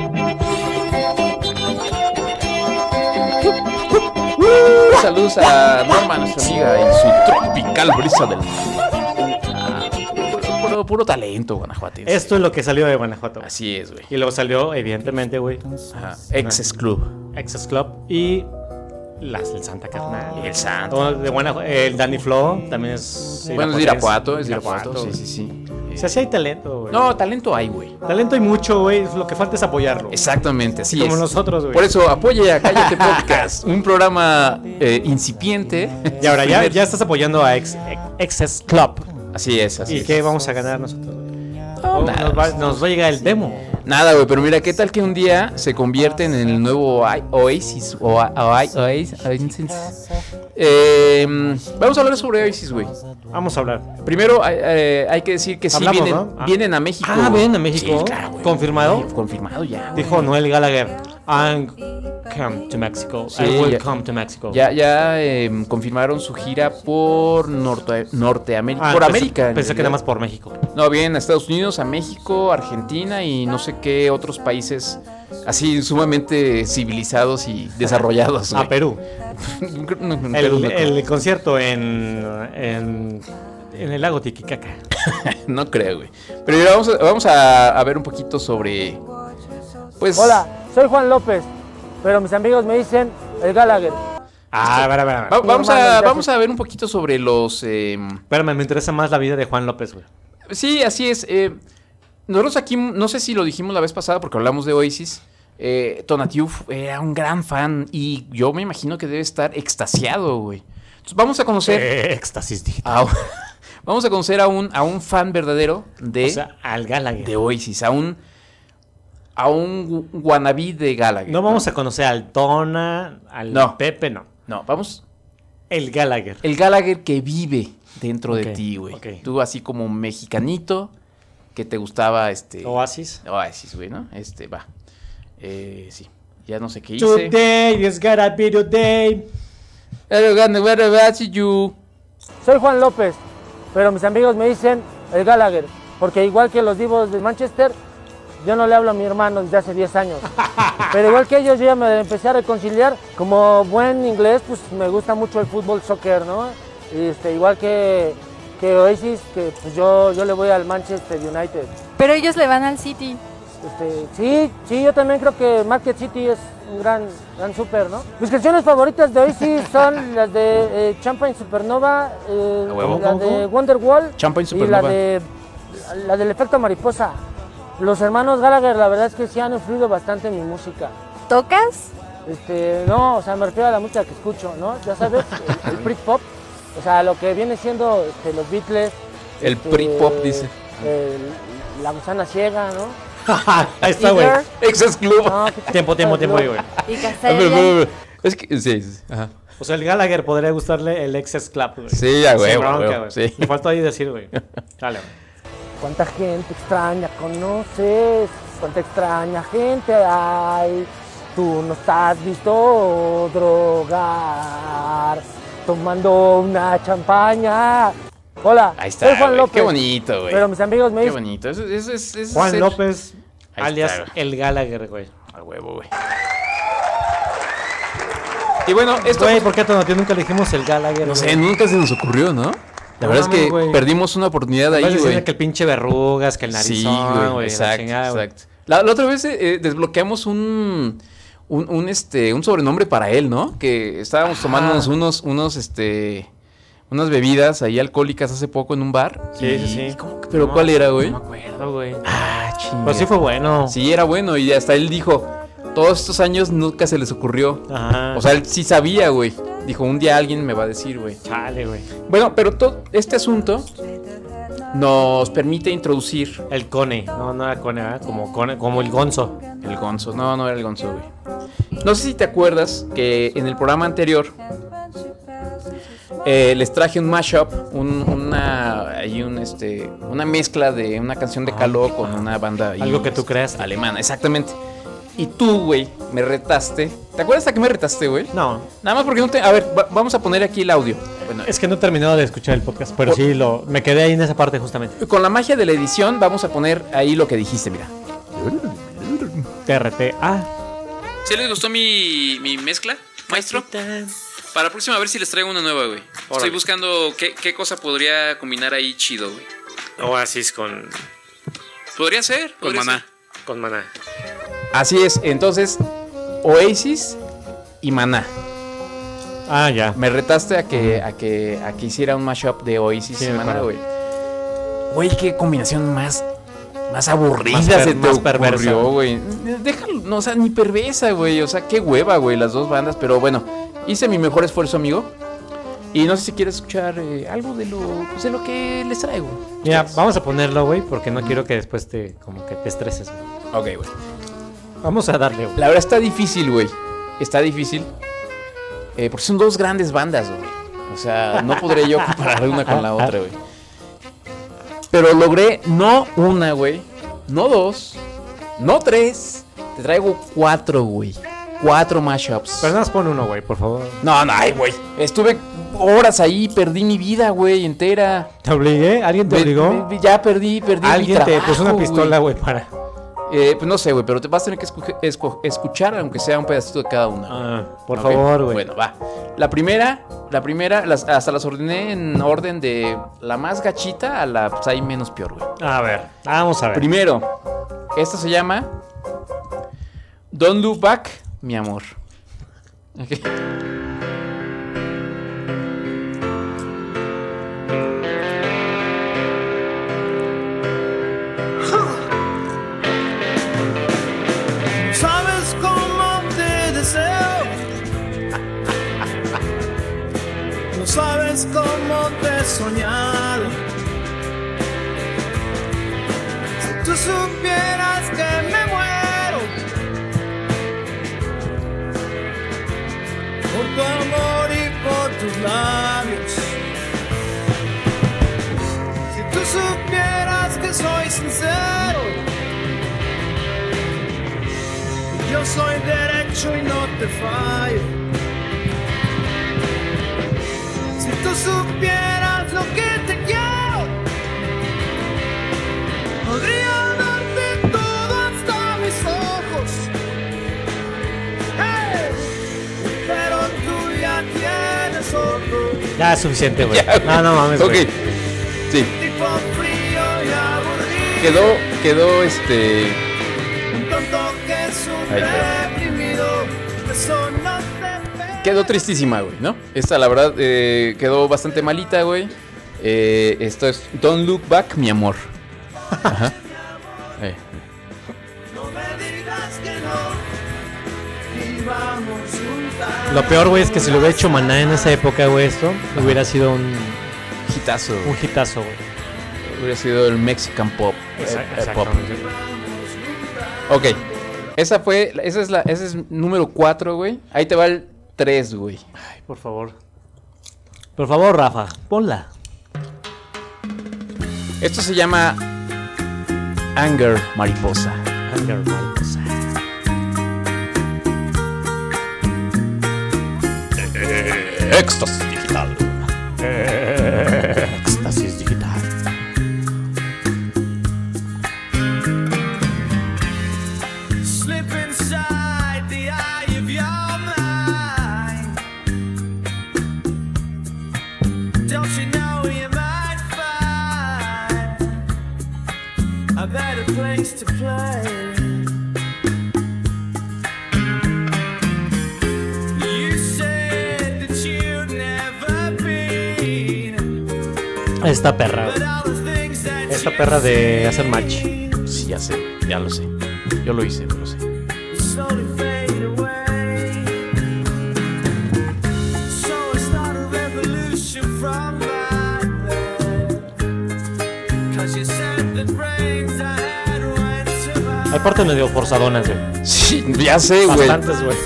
Saludos a Norma, nuestra amiga, y su tropical brisa del mar. Ah, puro, puro, puro talento, guanajuatense. Esto es lo que salió de Guanajuato. Así es, güey. Y luego salió, evidentemente, güey. Ajá. Exes Club. Exes Club. Y Las, el Santa Carnal. El Santa. Todo de buena, el Danny Flow también es. Bueno, es de Irapuato, es de Irapuato. Sí, sí, sí. O sea, sí hay talento, güey. No, talento hay, güey. Talento hay mucho, güey. Lo que falta es apoyarlo. Exactamente, así Como es. nosotros, güey. Por eso, apoye a Cállate Podcast, un programa eh, incipiente. Y ahora ya, ya estás apoyando a Ex, Excess Club. Así es, así ¿Y es. qué vamos a ganar nosotros? No, Oh, nada. nos, va, nos va a llegar el demo. Nada, güey, pero mira, ¿qué tal que un día se convierte en el nuevo I- Oasis? O, o, Oasis, Oasis. Eh, vamos a hablar sobre Oasis, güey. Vamos a hablar. Primero hay, eh, hay que decir que sí Hablamos, vienen, ¿no? Ah. vienen a México. Ah, vienen a México. Sí, claro, güey. ¿Confirmado? Sí, confirmado ya. Dijo Noel Gallagher. I'm come to Mexico. Sí, I will ya- come to Mexico. Ya, ya eh, confirmaron su gira por Norte, Norteamérica. Ah, por pensé- América. en Pensé que realidad. nada más por México. No, vienen a Estados Unidos, a México, Argentina y no sé qué otros países así sumamente civilizados y desarrollados. A güey. Perú. No, no, Perú El, no creo. el concierto en, en, en el lago Titicaca. No creo, güey. Pero mira, vamos, a, vamos a, a ver un poquito sobre. Pues. Hola, soy Juan López, pero mis amigos me dicen el Gallagher. Ah, para, para, Va- vamos, a, vamos a ver un poquito sobre los. Eh, Espérame, me interesa más la vida de Juan López, güey. Sí, así es. eh, nosotros aquí, no sé si lo dijimos la vez pasada porque hablamos de Oasis. Eh, Tonatiuh era un gran fan y yo me imagino que debe estar extasiado, güey. Entonces vamos a conocer. Eh, éxtasis digital. a- vamos a conocer a un, a un fan verdadero de. O sea, al Gallagher. De Oasis, a un. A un wannabe de Gallagher. No vamos a conocer al Tona, al No. Pepe, no. No, vamos. El Gallagher. El Gallagher que vive dentro Ok, de ti, güey. ok. Tú así como un mexicanito que te gustaba este. Oasis. Oasis, güey, ¿no? Este, va. Eh, sí. Ya no sé qué hice. Today is gonna be the day. Soy Juan López, pero mis amigos me dicen el Gallagher, porque igual que los divos de Manchester, yo no le hablo a mi hermano desde hace diez años. Pero igual que ellos, yo ya me empecé a reconciliar. Como buen inglés, pues me gusta mucho el fútbol, soccer, ¿no? Y este, igual que, que Oasis, que pues yo, yo le voy al Manchester United. Pero ellos le van al City. Este, sí, sí, yo también creo que Market City es un gran, gran super, ¿no? Mis canciones favoritas de Oasis son las de eh, Champagne Supernova, eh, ¿A huevo? la ¿Cómo, de cómo? Wonderwall Champagne y Supernova. la de la del efecto mariposa. Los hermanos Gallagher, la verdad es que sí han influido bastante en mi música. ¿Tocas? Este, no, o sea, me refiero a la música que escucho, ¿no? Ya sabes, el, el Britpop, o sea, lo que viene siendo este, los Beatles. El este, Britpop, dice. el- la gusana ciega, ¿no? Ahí está, güey. Either. Excess Club. No, ¿qué te Tiempo, tiempo, pasa, tiempo, ahí, Club? güey. Y A ver, Casabian. a ver, a ver. Es que, sí, sí, ajá. O sea, el Gallagher podría gustarle el Excess Club, güey. Sí, a Sin huevo, bronca, huevo, güey. sí. Me faltó ahí decir, güey. Dale, güey. ¿Cuánta gente extraña conoces? ¿Cuánta extraña gente hay? Tú no estás visto drogar tomando una champaña. Hola, Ahí está, soy Juan güey. López. Qué bonito, güey. Pero mis amigos me Qué dicen... bonito. Eso, eso, es- eso es Juan ser- López, Ahí alias está, güey. el Gallagher, güey. A huevo, güey. Y bueno, esto. Güey, ¿por qué a Tonatiuh nunca le dijimos el Gallagher? No sé, güey? nunca se nos ocurrió, ¿no? La verdad es que mames, güey. perdimos una oportunidad ahí, Vas diciendo güey. que el pinche verrugas, que el Sí, narizón, güey, güey. la exacto, chingada, güey. exacto. La, la otra vez eh, desbloqueamos un, un, un, este, un sobrenombre para él, ¿no? Que estábamos tomándonos unos, unos, este, unas bebidas ahí alcohólicas hace poco en un bar. Sí, y- sí, sí. ¿cómo que- ¿Pero No, cuál era, güey? No me acuerdo, güey. Ah, chinga. Pues sí fue bueno. Sí, era bueno y hasta él dijo, todos estos años nunca se les ocurrió. Ajá. O sea, él sí sabía, güey. Dijo, un día alguien me va a decir, güey. Chale, güey. Bueno, pero todo este asunto nos permite introducir El Cone. No, no era Cone, ¿verdad? Como, Cone, como el Gonzo. el Gonzo. No, no era el Gonzo, güey. No sé si te acuerdas que en el programa anterior eh, les traje un mashup, un, una, hay un, este, una mezcla de una canción de Caló con una banda ahí Algo que tú creas. alemana, exactamente. Y tú, güey, me retaste. ¿Te acuerdas a qué me retaste, güey? No. Nada más porque no te... A ver, va- vamos a poner aquí el audio. Bueno, Es que no he terminado de escuchar el podcast, pero Por- sí, lo, me quedé ahí en esa parte justamente. con la magia de la edición vamos a poner ahí lo que dijiste, mira. T R T A. ¿Sí les gustó mi, mi mezcla, maestro? Para la próxima a ver si les traigo una nueva, güey. Estoy Órale. buscando qué, qué cosa podría combinar ahí chido, güey. Oasis con, Podría ser. con podría Maná. ser. Con Maná. Así es, entonces, Oasis y Maná. Ah, ya. Me retaste a que, a que, a que hiciera un mashup de Oasis Sí, semana, me güey. Güey, qué combinación más, más aburrida Más per- se te más perversa. ocurrió, güey. Déjalo, no, o sea, ni perversa, güey. O sea, qué hueva, güey, las dos bandas. Pero bueno, hice mi mejor esfuerzo, amigo. Y no sé si quieres escuchar eh, algo de lo, pues, de lo que les traigo. Mira, vamos a ponerlo, güey, porque no quiero que después te, como que te estreses, güey. Ok, güey. Vamos a darle, güey. La verdad está difícil, güey. Está difícil. Eh, porque son dos grandes bandas, güey. O sea, no podré yo comparar una con la otra, güey. Pero logré no una, güey. No dos. No tres. Te traigo cuatro, güey. Cuatro mashups. Pero nada más pon uno, güey, por favor. No, no, ay, güey. Estuve horas ahí, perdí mi vida, güey, entera. ¿Te obligué? ¿Alguien te Me- obligó? me- ya perdí, perdí mi Alguien te trabajo, puso una pistola, güey, para... Eh, pues no sé, güey, pero te vas a tener que escu- escu- escuchar, aunque sea un pedacito de cada una. Ah, por Ok, favor, güey. Bueno, va. La primera, la primera, las, hasta las ordené en orden de la más gachita a la pues, ahí menos peor, güey. A ver, vamos a ver. Primero, esta se llama Don't Look Back, mi amor. Ok. Sabes cómo te deseo. No sabes cómo te he soñado. Si tú supieras que me muero por tu amor y por tus labios. Si tú supieras que soy sincero. Yo soy derecho y no te fallo. Si tú supieras lo que te quiero, podría darte todo hasta mis ojos. Hey, pero tú ya tienes otro. Ya es suficiente, güey. Ya, No, no mames, Ok. güey. Sí. Tipo frío y aburrido. Quedó, quedó este. Un tonto que es un Ahí quedó. reprimido. Eso no te Quedó tristísima, güey, ¿no? Esta, la verdad, eh, quedó bastante malita, güey. Eh, esto es Don't Look Back, mi amor. Ajá. Eh. Lo peor, güey, es que si lo hubiera hecho Maná en esa época, güey, esto hubiera sido un hitazo. Un hitazo, güey. Hubiera sido el Mexican Pop. Exact- eh, eh, pop. exactamente. Ok. Esa fue. Esa es la. Ese es número cuatro, güey. Ahí te va el tres, güey. Ay, por favor. Por favor, Rafa, ponla. Esto se llama Anger Mariposa. Anger Mariposa. Éxtasis digital. Éxtasis digital. Slip inside the eye of your mind. Don't you know you might find a better place to play? You said that you'd never been. Esta perra, güey. Esta perra de hacer match. Sí, ya sé, ya lo sé. Yo lo hice, lo sé. Slowly fade away. So I start a revolution from back then. 'Cause you said the brains I had went to my Hay partes medio forzadonas, güey. Sí, ya sé, güey. Bastantes, güey.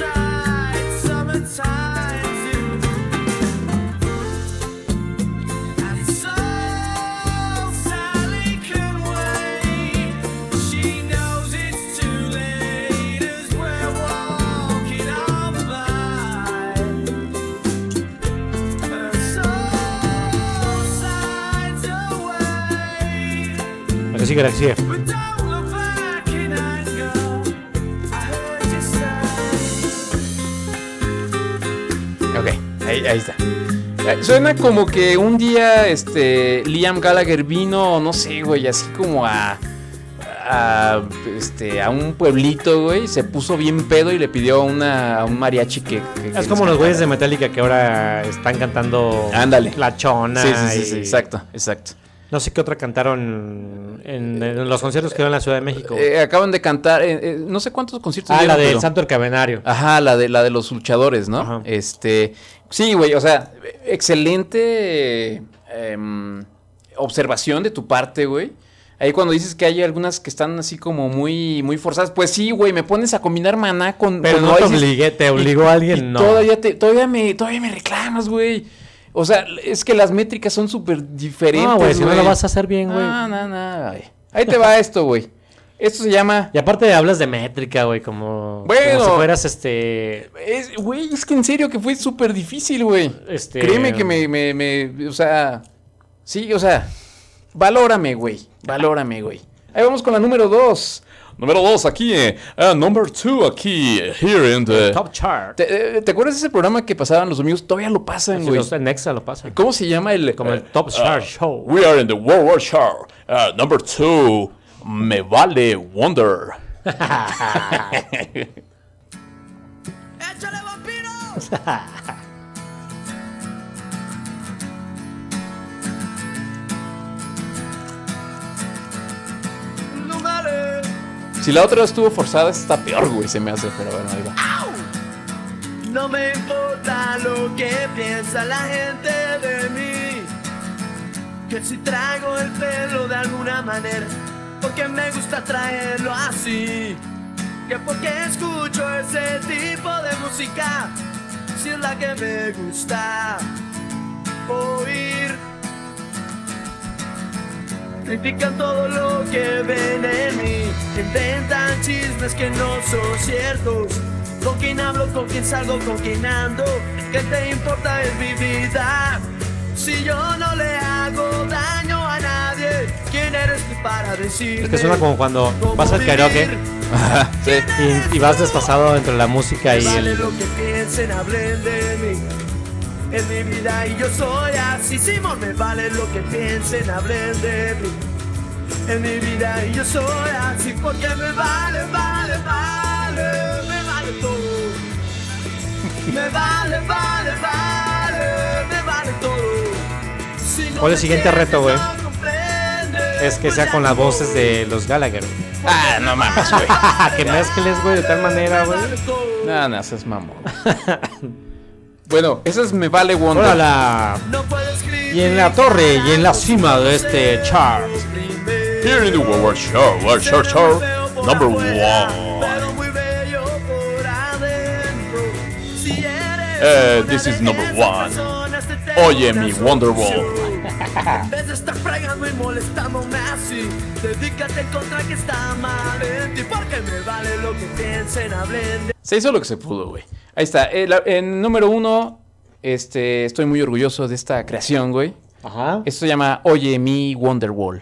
La que sigue, la que sigue. Ok, ahí, ahí está. Eh, Suena como que un día este Liam Gallagher vino, no sé, güey, así como a, a, este, a un pueblito, güey, se puso bien pedo y le pidió una, a un mariachi que... que es que como los güeyes de Metallica que ahora están cantando... Ándale. La Chona. Sí, sí, sí, y... sí, exacto, exacto. No sé qué otra cantaron en, en los conciertos que dieron en la Ciudad de México. Eh, acaban de cantar, eh, eh, no sé cuántos conciertos. Ah, dieron, la del pero... Santo el Cavernario. Ajá, la de la de los luchadores, ¿no? Ajá. Este, sí, güey, o sea, excelente eh, observación de tu parte, güey. Ahí cuando dices que hay algunas que están así como muy muy forzadas, pues sí, güey, me pones a combinar Maná con... Pero con no te Oasis, obligué, te obligó y, alguien, y no. Todavía, te, todavía, me, todavía me reclamas, güey. O sea, es que las métricas son súper diferentes, No, güey, si no güey. lo vas a hacer bien, güey. No, no, no, güey. Ahí te va esto, güey. Esto se llama... Y aparte hablas de métrica, güey, como... Bueno. Como si fueras, este... Es, güey, es que en serio que fue súper difícil, güey. Este... Créeme que me, me, me... O sea... Sí, o sea... Valórame, güey. Valórame, güey. Ahí vamos con la número dos. Número dos aquí, eh, uh, number two aquí, here in the... Top Chart. ¿Te, eh, ¿Te acuerdas de ese programa que pasaban los domingos? Todavía lo pasan, Sí, güey. los en Exa lo pasan. ¿Cómo se llama el...? Como el Top Chart Show. We are in the World War Chart. Uh, number two, Me Vale Wonder. ¡Échale, vampiro! No vale. Si la otra estuvo forzada, esta está peor, güey. Se me hace, pero bueno, ahí va. No me importa lo que piensa la gente de mí, que si traigo el pelo de alguna manera, porque me gusta traerlo así, que porque escucho ese tipo de música, si es la que me gusta oír. Critican todo lo que ven en mí, inventan chismes que no son ciertos. Con quién hablo, con quién salgo, con quién ando, ¿qué te importa? Es mi vida. Si yo no le hago daño a nadie, ¿quién eres tú para decirme? Es que suena como cuando vas al karaoke sí. y, y vas desfasado entre la música y Vale el... lo que piensen, hablen de mí. Es mi vida y yo soy así, Simón. Me vale lo que piensen, hablen de mí. Es mi vida y yo soy así, porque me vale, vale, vale, me vale todo. Me vale, vale, vale, me vale todo. Si no ¿Cuál es el siguiente reto, güey? no comprendes, Es que sea con las voces de los Gallagher. Ah, no mames, güey. Que mezcles, güey, de tal manera, güey. No, no, eso es mamón. Bueno, esa es Me Vale Wonder. Órala. Y en la torre y en la cima de este chart. Here in the World War Chart, World Chart, Chart, number one. Uh, this is number one. Oye, mi Wonderwall. En vez de estar fregando y molestándome así, dedícate a encontrar que está mal en ti, porque me vale lo que piensen, hablen de... Se hizo lo que se pudo, güey. Ahí está. El, en número uno, este, estoy muy orgulloso de esta creación, güey. Ajá. Esto se llama Oye, mi Wonderwall.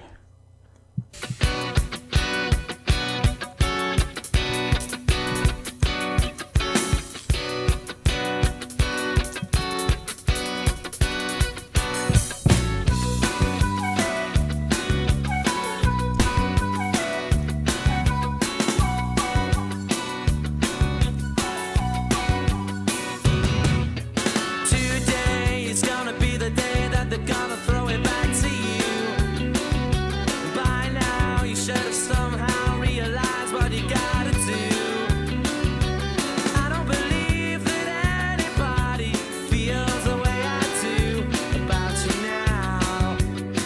Today is gonna be the day that they're gonna throw it back to you. By now you should have somehow realized what you gotta do. I don't believe that anybody feels the way I do about you now.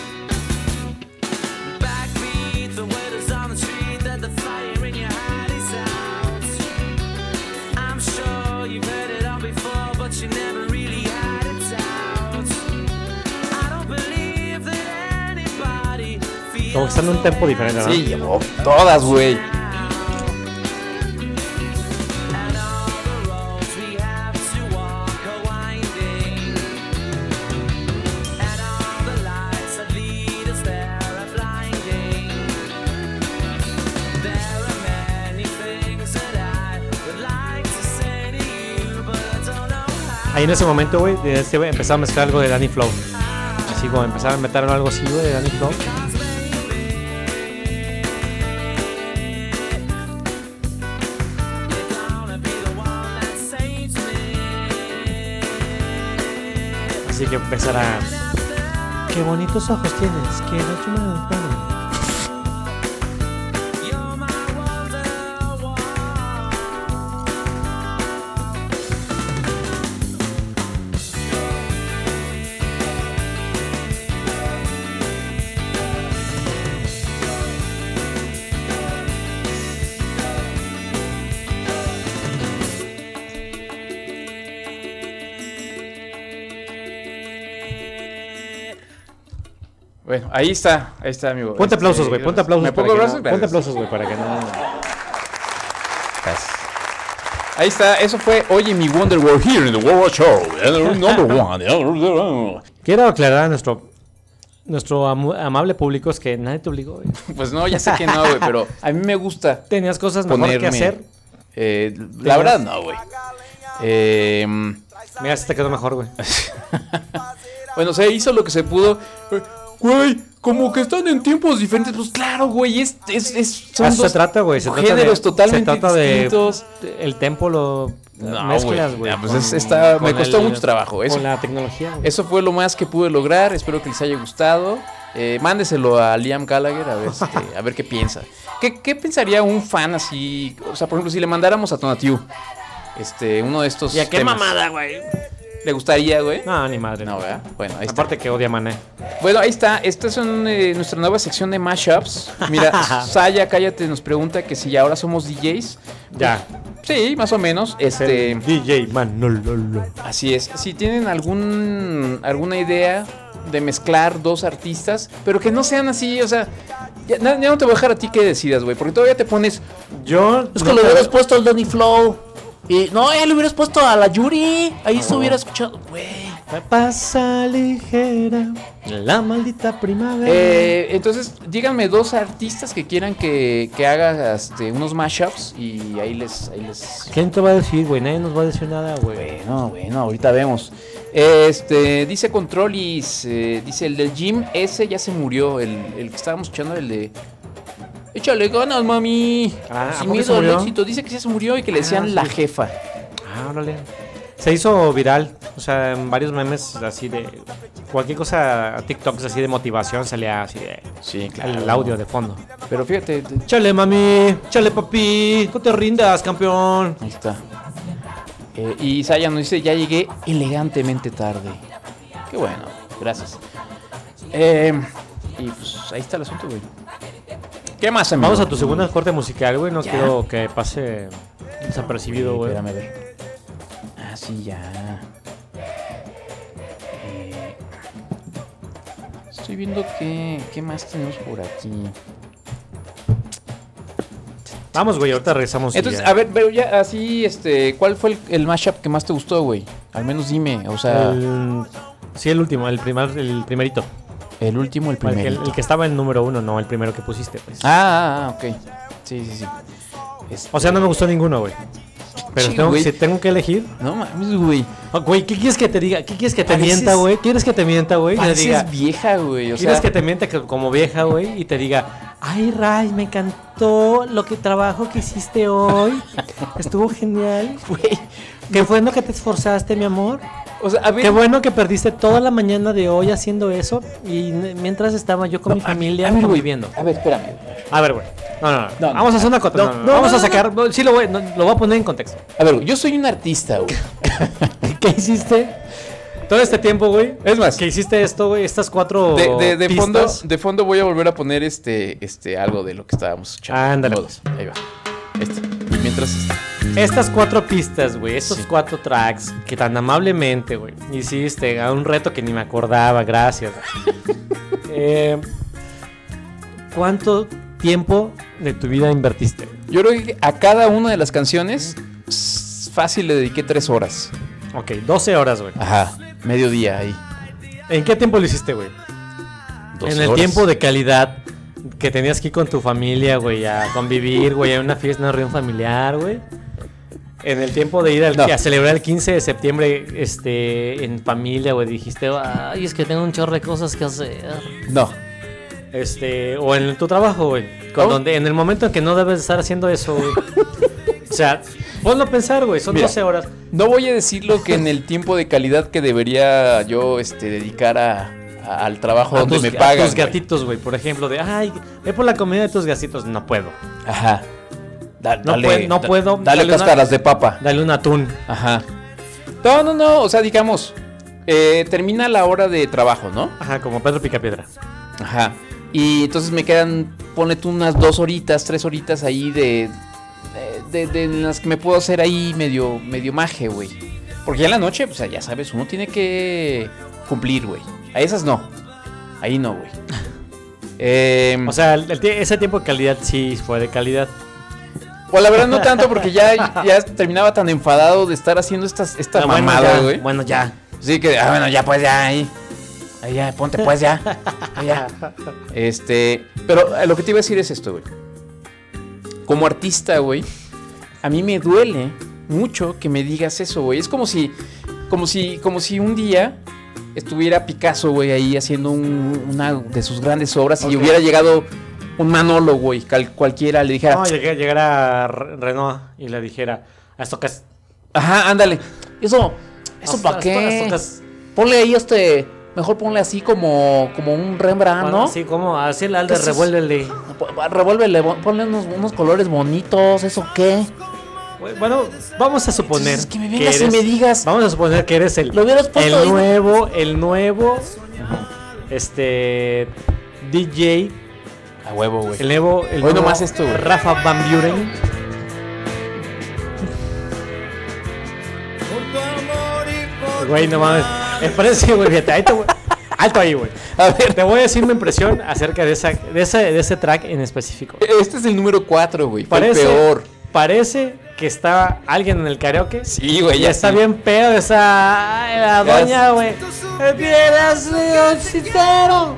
Backbeat, the waiters on the street, that the fire in your heart is out. I'm sure you've heard it all before, but you never really had it out. I don't believe that anybody feels Como que están en un tempo diferente, ¿no? Sí, llevó todas, güey. Ahí en ese momento, güey, de este, güey, empezaba a mezclar algo de Danny Flow. Así como empezaba a meter algo así, güey, de Danny Flow. Así que empezará. Qué bonitos ojos tienes, qué noche. Bueno, ahí está, ahí está, amigo. Ponte aplausos, güey, ponte aplausos. ¿Me pongo aplausos? Ponte aplausos, güey, para que no... Gracias. Ahí está, eso fue Oye mi Wonder World here in the World Show. Number one. Quiero aclarar a nuestro, nuestro am amable público es que nadie te obligó, güey. Pues no, ya sé que no, güey, pero a mí me gusta. ¿Tenías cosas mejor ponerme, que hacer? Eh, la verdad no, güey. Eh, Mira, se te quedó mejor, güey. Bueno, se hizo lo que se pudo. Güey, como que están en tiempos diferentes. Pues claro, güey, es, es, es son Eso dos se trata, güey. Se géneros trata de, totalmente se trata distintos. De, el tempo lo no, mezclas, güey. Pues es, está, me costó el, mucho trabajo. Eso, con la tecnología, güey. Eso fue lo más que pude lograr. Espero que les haya gustado. Eh, mándeselo a Liam Gallagher a ver, este, a ver qué piensa. ¿Qué, ¿Qué pensaría un fan así? O sea, por ejemplo, si le mandáramos a Tonatiuh este, uno de estos ¿Y a qué temas. mamada, güey? ¿Le gustaría, güey? No, ni madre. No, ¿verdad? Bueno, ahí está. Aparte que odia Mané. Bueno, ahí está. Esta es un, eh, nuestra nueva sección de mashups. Mira, Saya, cállate, nos pregunta que si ahora somos D Js. Ya. Sí, más o menos. Este, D J Manolo. Así es. Si tienen algún alguna idea de mezclar dos artistas, pero que no sean así, o sea, ya, ya no te voy a dejar a ti que decidas, güey, porque todavía te pones. Yo. Es que lo hubieras puesto al Donny Flow. Y no, ya le hubieras puesto a la Yuri. Ahí se hubiera escuchado, güey. Pasa ligera la maldita primavera. Eh, entonces, díganme dos artistas que quieran que, que haga este, unos mashups y ahí les, ahí les... ¿Quién te va a decir, güey? Nadie nos va a decir nada, güey. Bueno, bueno, ahorita vemos. Este, dice Controlis, eh, dice el del Jim, ese ya se murió, el, el que estábamos escuchando, el de... Échale ganas, mami. Ah, Sin miedo al éxito. Dice que ya se murió y que le decían ah, sí. la jefa. Ah, órale. Se hizo viral, o sea, en varios memes así de cualquier cosa, TikToks así de motivación salía así de sí, claro. El audio de fondo. Pero fíjate, chale mami, chale papi, no te rindas, campeón. Ahí está. Eh, y Saya nos dice, ya llegué elegantemente tarde. Qué bueno, gracias. Eh, y pues ahí está el asunto, güey. ¿Qué más, amigo? Vamos a tu segunda corte musical, güey. No ¿Ya? quiero que pase desapercibido, güey. Espérame a ver. Ah, sí, ya. Eh, estoy viendo qué, qué más tenemos por aquí. Vamos, güey, ahorita regresamos. Entonces, a ver, pero ya así, este, ¿cuál fue el, el mashup que más te gustó, güey? Al menos dime, o sea... El, sí, el último, el, primer, el primerito. El último, el primero. El, el, el que estaba en número uno, no el primero que pusiste, pues. Ah, ah, ok. Sí, sí, sí. Este... O sea, no me gustó ninguno, güey. Pero sí, tengo, si tengo que elegir. No mames, güey. Oh, güey, ¿qué quieres que te diga? ¿Qué quieres que te Pareces... mienta, güey? ¿Quieres que te mienta, güey? Pareces vieja, güey. O ¿Quieres sea... que te mienta como vieja, güey? Y te diga, ay, Ray, me encantó lo que trabajo que hiciste hoy. Estuvo genial. Güey. Qué bueno que te esforzaste, mi amor. O sea, a ver, qué bueno que perdiste toda la mañana de hoy haciendo eso y mientras estaba yo con no, mi familia a ver, conviviendo. A ver, espérame. A ver, güey. No, no, no, no. Vamos a hacer una cosa. No, no, no, vamos no, a sacar. No, no. Sí, lo voy, no, lo voy a poner en contexto. A ver, yo soy un artista, güey. ¿Qué hiciste? Todo este tiempo, güey. Es más, que hiciste esto, güey. Estas cuatro. De, de, de fondo, de fondo voy a volver a poner este, este, algo de lo que estábamos escuchando. Ándale. Todos. Ahí va. Este. Mientras. Estas cuatro pistas, güey, estos sí. cuatro tracks que tan amablemente, güey, hiciste a un reto que ni me acordaba, gracias. eh, ¿Cuánto tiempo de tu vida invertiste? Yo creo que a cada una de las canciones fácil le dediqué tres horas. Ok, doce horas, güey. Ajá, mediodía ahí. ¿En qué tiempo lo hiciste, güey? En el horas. Tiempo de calidad que tenías que ir con tu familia, güey, a convivir, güey, a una fiesta, una reunión familiar, güey. En el tiempo de ir al, no. a celebrar el quince de septiembre este, en familia, güey, dijiste, ay, es que tengo un chorro de cosas que hacer. No. Este, o en tu trabajo, güey, oh. donde en el momento en que no debes estar haciendo eso, güey. sea, ponlo a pensar, güey, son Mira, doce horas. No voy a decirlo que en el tiempo de calidad que debería yo este, dedicar a, a- al trabajo A donde tus, me a pagan. tus güey. gatitos, güey, por ejemplo, de, ay, ve por la comida de tus gatitos. No puedo. Ajá. Da- No, dale, puedo, no da- puedo. Dale una- cáscaras de papa. Dale un atún. Ajá. No, no, no. O sea, digamos, eh, termina la hora de trabajo, ¿no? Ajá, como Pedro Picapiedra. Ajá. Y entonces me quedan, ponle tú unas dos horitas, tres horitas ahí de. de, de- de en las que me puedo hacer ahí medio, medio maje, güey. Porque ya en la noche, pues ya sabes, uno tiene que cumplir, güey. A esas no. Ahí no, güey. Eh, O sea, el, el tie- ese tiempo de calidad sí fue de calidad. Pues la verdad no tanto porque ya, ya terminaba tan enfadado de estar haciendo estas, estas Ah, bueno, mamadas, ya, güey. bueno, ya. Sí, que, ah, bueno, ya pues ya ahí. Ahí ya, ponte pues ya. Ahí ya. Este, pero eh, lo que te iba a decir es esto, güey. Como artista, güey, a mí me duele mucho que me digas eso, güey. Es como si, como si, como si un día estuviera Picasso, güey, ahí haciendo un- una de sus grandes obras Ok. y hubiera llegado un manolo, güey, cal- cualquiera le dijera, No, llegué- llegara Re- Renault y le dijera, esto que es. ajá, ándale. Eso, eso Esto- para esto- qué. esto que es- Ponle ahí este, mejor ponle así como, como un Rembrandt, Bueno, ¿no? así como, así el alde, ¿Qué es eso? revuélvele. Revuélvele, bo- ponle unos, unos colores bonitos, ¿eso qué? Bueno, vamos a suponer Entonces, que me vengas y eres- me digas. Vamos a suponer que eres el, Lo hubieras puesto el ahí. nuevo, el nuevo, este, D J. A huevo, güey. El nuevo, el Hoy nuevo nomás esto, güey. Rafa Van Buren. Güey, no mames. Es parecido, güey. Fíjate, ahí te voy- alto ahí, güey. A ver, Te voy a decir mi impresión acerca de, esa, de, ese, de ese track en específico. este es el número cuatro, güey. Fue el Parece, peor. parece que está alguien en el karaoke. Sí, güey. Y ya está sí. bien pedo esa. Ay, la Ya doña, güey. Hubieras sido sincero.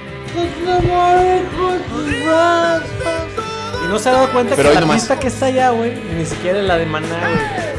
Y no se ha dado cuenta Pero que hoy la nomás. pista que está allá, güey, ni siquiera es la de Maná, güey.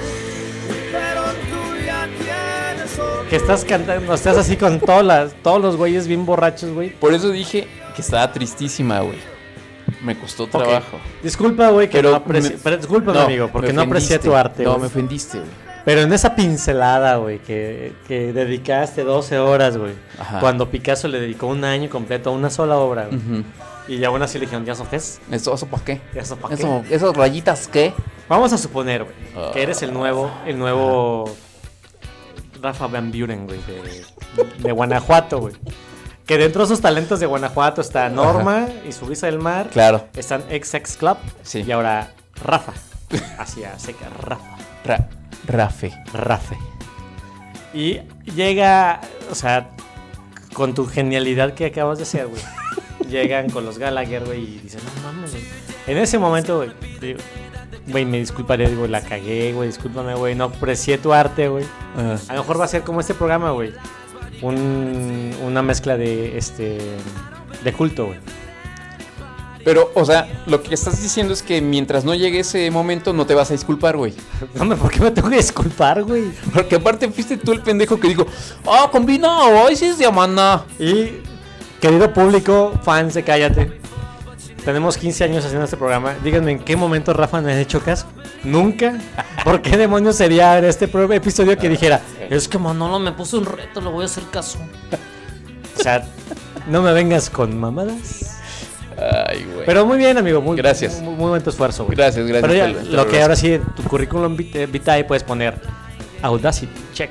Que estás cantando, estás así con todas las, todos los güeyes bien borrachos, güey. Por eso dije que estaba tristísima, güey. Me costó trabajo. Disculpa, güey, que Pero no aprecié. me- Pero discúlpame, no, amigo, porque me no aprecié ofendiste. tu arte, No, güey. me ofendiste, güey. Pero en esa pincelada, güey, que, que dedicaste doce horas, güey. Ajá. Cuando Picasso le dedicó un año completo a una sola obra, güey. Ujú. Y aún así le dijeron, ¿ya eso qué es? ¿Eso, eso para qué? ¿Ya eso para Eso, qué? ¿Esas rayitas qué? Vamos a suponer, güey, Ah. que eres el nuevo, el nuevo Rafa Van Buren, güey, de, de Guanajuato, güey. Que dentro de esos talentos de Guanajuato está Norma y su Brisa del Mar. Claro. Están X X Club. Sí. Y ahora Rafa. Así a seca, Rafa. Ra- Rafe. Rafe. Y llega, o sea, con tu genialidad que acabas de hacer, güey. Llegan con los Gallagher, güey, y dicen, no mames, güey. En ese momento, güey, digo, güey, me disculparé, digo, la cagué, güey, discúlpame, güey, no aprecié tu arte, güey. Ajá. A lo mejor va a ser como este programa, güey. Un, una mezcla de, este, de culto, güey. Pero, o sea, lo que estás diciendo es que mientras no llegue ese momento no te vas a disculpar, güey. Hombre, ¿por qué me tengo que disculpar, güey? Porque aparte fuiste tú el pendejo que dijo, ah, combina Oasis de Maná. Y, querido público, fans de Cállate, tenemos quince años haciendo este programa. Díganme, ¿en qué momento Rafa me ha hecho caso? ¿Nunca? ¿Por qué demonios sería este pro- episodio que dijera, es que Manolo me puso un reto, le voy a hacer caso? O sea, no me vengas con mamadas. Ay, güey. Pero muy bien, amigo. Muy, Gracias. Muy, muy buen tu esfuerzo, güey. Gracias, gracias. Pero ya, te lo- te lo lo que ahora sí, en tu currículum vit- vitae puedes poner Audacity, check.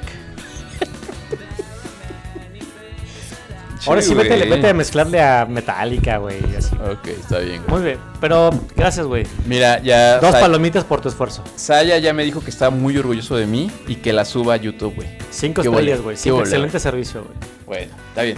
Ahora sí, güey. vete, vete a mezclarle a Metallica, güey, así. Ok, está bien, güey. Muy bien, pero gracias, güey. Mira, ya. Dos Sa- palomitas por tu esfuerzo. Saya ya me dijo que está muy orgulloso de mí y que la suba a YouTube, güey. Cinco Qué estrellas, bola, güey. qué Cinco, bola, excelente güey. servicio, güey. Bueno, está bien.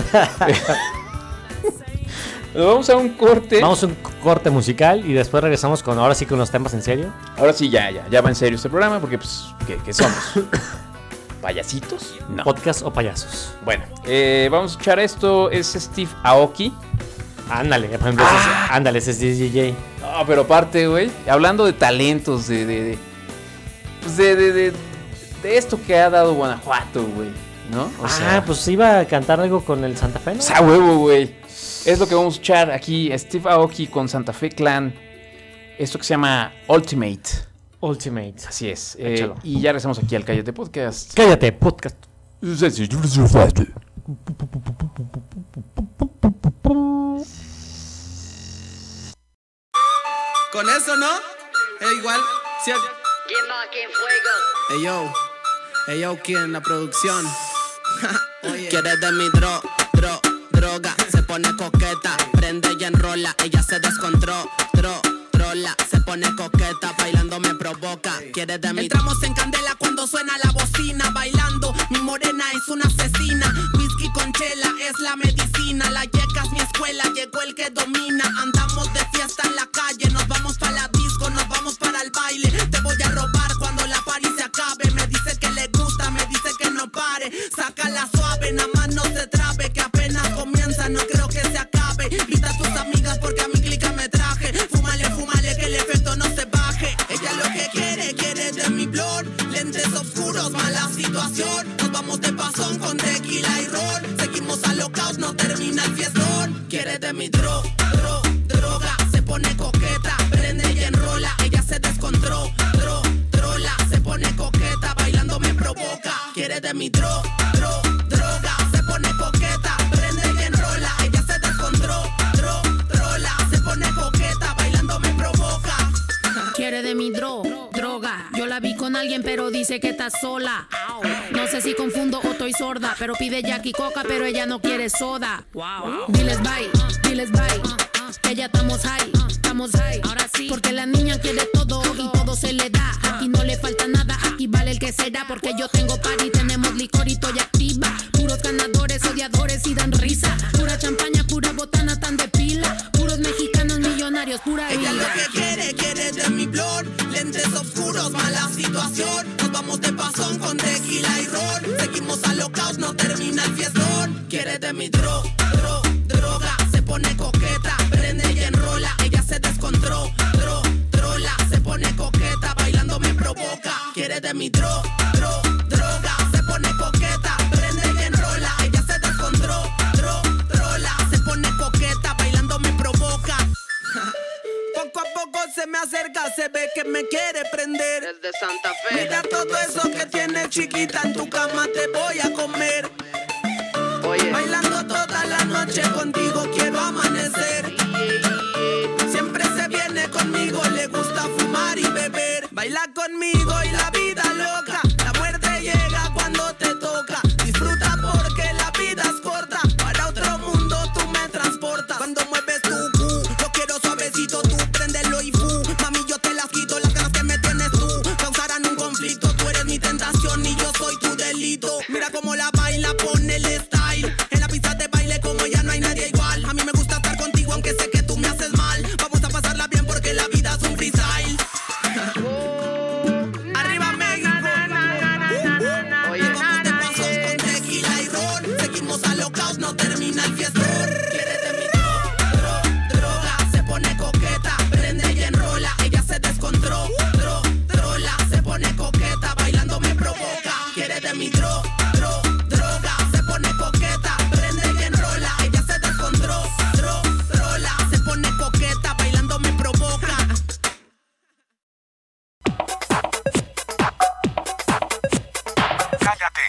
Nos vamos a un corte. Vamos a un corte musical y después regresamos con, ahora sí, con los temas en serio. Ahora sí, ya, ya, ya va en serio este programa porque, pues, ¿qué, qué somos? ¿Payasitos? No. Podcast o payasos. Bueno, eh, vamos a escuchar esto. Es Steve Aoki. Ándale, por ejemplo, ese es- ándale, ese es D J. No, pero aparte, güey, hablando de talentos, de, de, de, pues de, de, de, de esto que ha dado Guanajuato, güey, ¿no? O ah, sea, pues iba a cantar algo con el Santa Fe, ¿no? o sea, huevo, güey. Es lo que vamos a escuchar aquí, Steve Aoki con Santa Fe Clan. Esto que se llama Ultimate. Ultimate. Así es. Eh, y ya regresamos aquí al Cállate Podcast. Cállate Podcast. Con eso, ¿no? Es igual. Si al... ¿Quién no aquí en fuego? Ey yo, ey yo, ¿quién? La producción. Oye. Quiere de mi dro, dro, droga. Se pone coqueta, prende y enrola. Ella se descontró, dro, trola. Se pone coqueta, bailando me provoca. Quiere de mi... Entramos en candela cuando suena la bocina. Bailando, mi morena es una asesina. Whisky con chela es la medicina. La yeca es mi escuela, llegó el que domina. Andamos de fiesta en la calle, nos vamos para la disco, nos vamos para el baile. Te voy a robar cuando la party se acabe. Me dice que le gusta, me dice que no pare. Sácala suave, nada más no se trabe. Que apenas comienza, no creo que se acabe. Invita a tus amigas porque a mi clica me traje. Fúmale, fúmale, que el efecto no se baje. Ella lo que quiere, quiere de mi blon. Lentes oscuros, mala situación. Nos vamos de pasón con tequila y ron. Seguimos alocados, no termina el fiestón. Quiere de mi dro, dro, droga. Se pone coqueta, prende y enrola. Ella se descontró, dro, trola. Se pone coqueta, bailando me provoca. Quiere de mi dro, dro, droga. Se pone coqueta, prende y enrola. Ella se descontró, dro, trola. Se pone coqueta, bailando me provoca. Quiere de mi dro, droga. Yo la vi con alguien pero dice que está sola. No sé si confundo o estoy sorda, pero pide Jackie Coca pero ella no quiere soda. Diles bye, diles bye, que ya estamos high, estamos high. Ahora sí, porque la niña quiere todo y todo se le da. Aquí no le falta nada, aquí vale el que será. Porque yo tengo party, tenemos licor y estoy activa. Puros ganadores, odiadores y dan risa. Pura champaña, pura botana, tan de pila. Puros mexicanos millonarios, pura vida. Ella lo que quiere, quiere de mi blon. Lentes oscuros, mala situación. Nos vamos de pasón con tequila y ron. Seguimos alocados, no termina el fiestón. Quiere de mi dro, dro, droga. Se pone coqueta, prende y enrola. Ella se descontró, dro, trola. Se pone coqueta, bailando me provoca. Quiere de mi dro, dro, droga. Se pone coqueta, prende y enrola. Ella se descontró, dro, trola. Se pone coqueta, bailando me provoca. Poco a poco se me acerca, se ve que me quiere prender. Desde Santa Fe. Mira todo eso que tienes, chiquita, en tu cama te voy a comer. Oye. Bailando toda la noche contigo quiero amanecer. Siempre se viene conmigo, le gusta fumar y beber. Baila conmigo y la vida loca. La muerte llega cuando te toca. Disfruta porque la vida es corta. Para otro mundo tú me transportas. Cuando mueves tu cu, yo quiero suavecito, tú préndelo y fu. Mami, yo te las quito, las ganas que me tienes tú causarán un conflicto. Tú eres mi tentación y yo soy tu delito. Mira cómo la baila, pone el style. En la pista de baile como ya no hay nadie igual. A mí me gusta estar contigo aunque sé que tú me haces mal. Vamos a pasarla bien porque la vida es un freestyle. Arriba México. Oye. Nos vamos de pasos con tequila y ron. Seguimos alocados, no termina el fiestón. Quiere de mi dro, dro, droga. Se pone coqueta, prende y enrola. Ella se descontró, dro, trola. Se pone coqueta, bailando me provoca. Quiere de mi dro, dro, droga. Se pone coqueta, prende y enrola. Ella se descontró, dro, trola. Se pone coqueta, bailando me provoca. Cállate.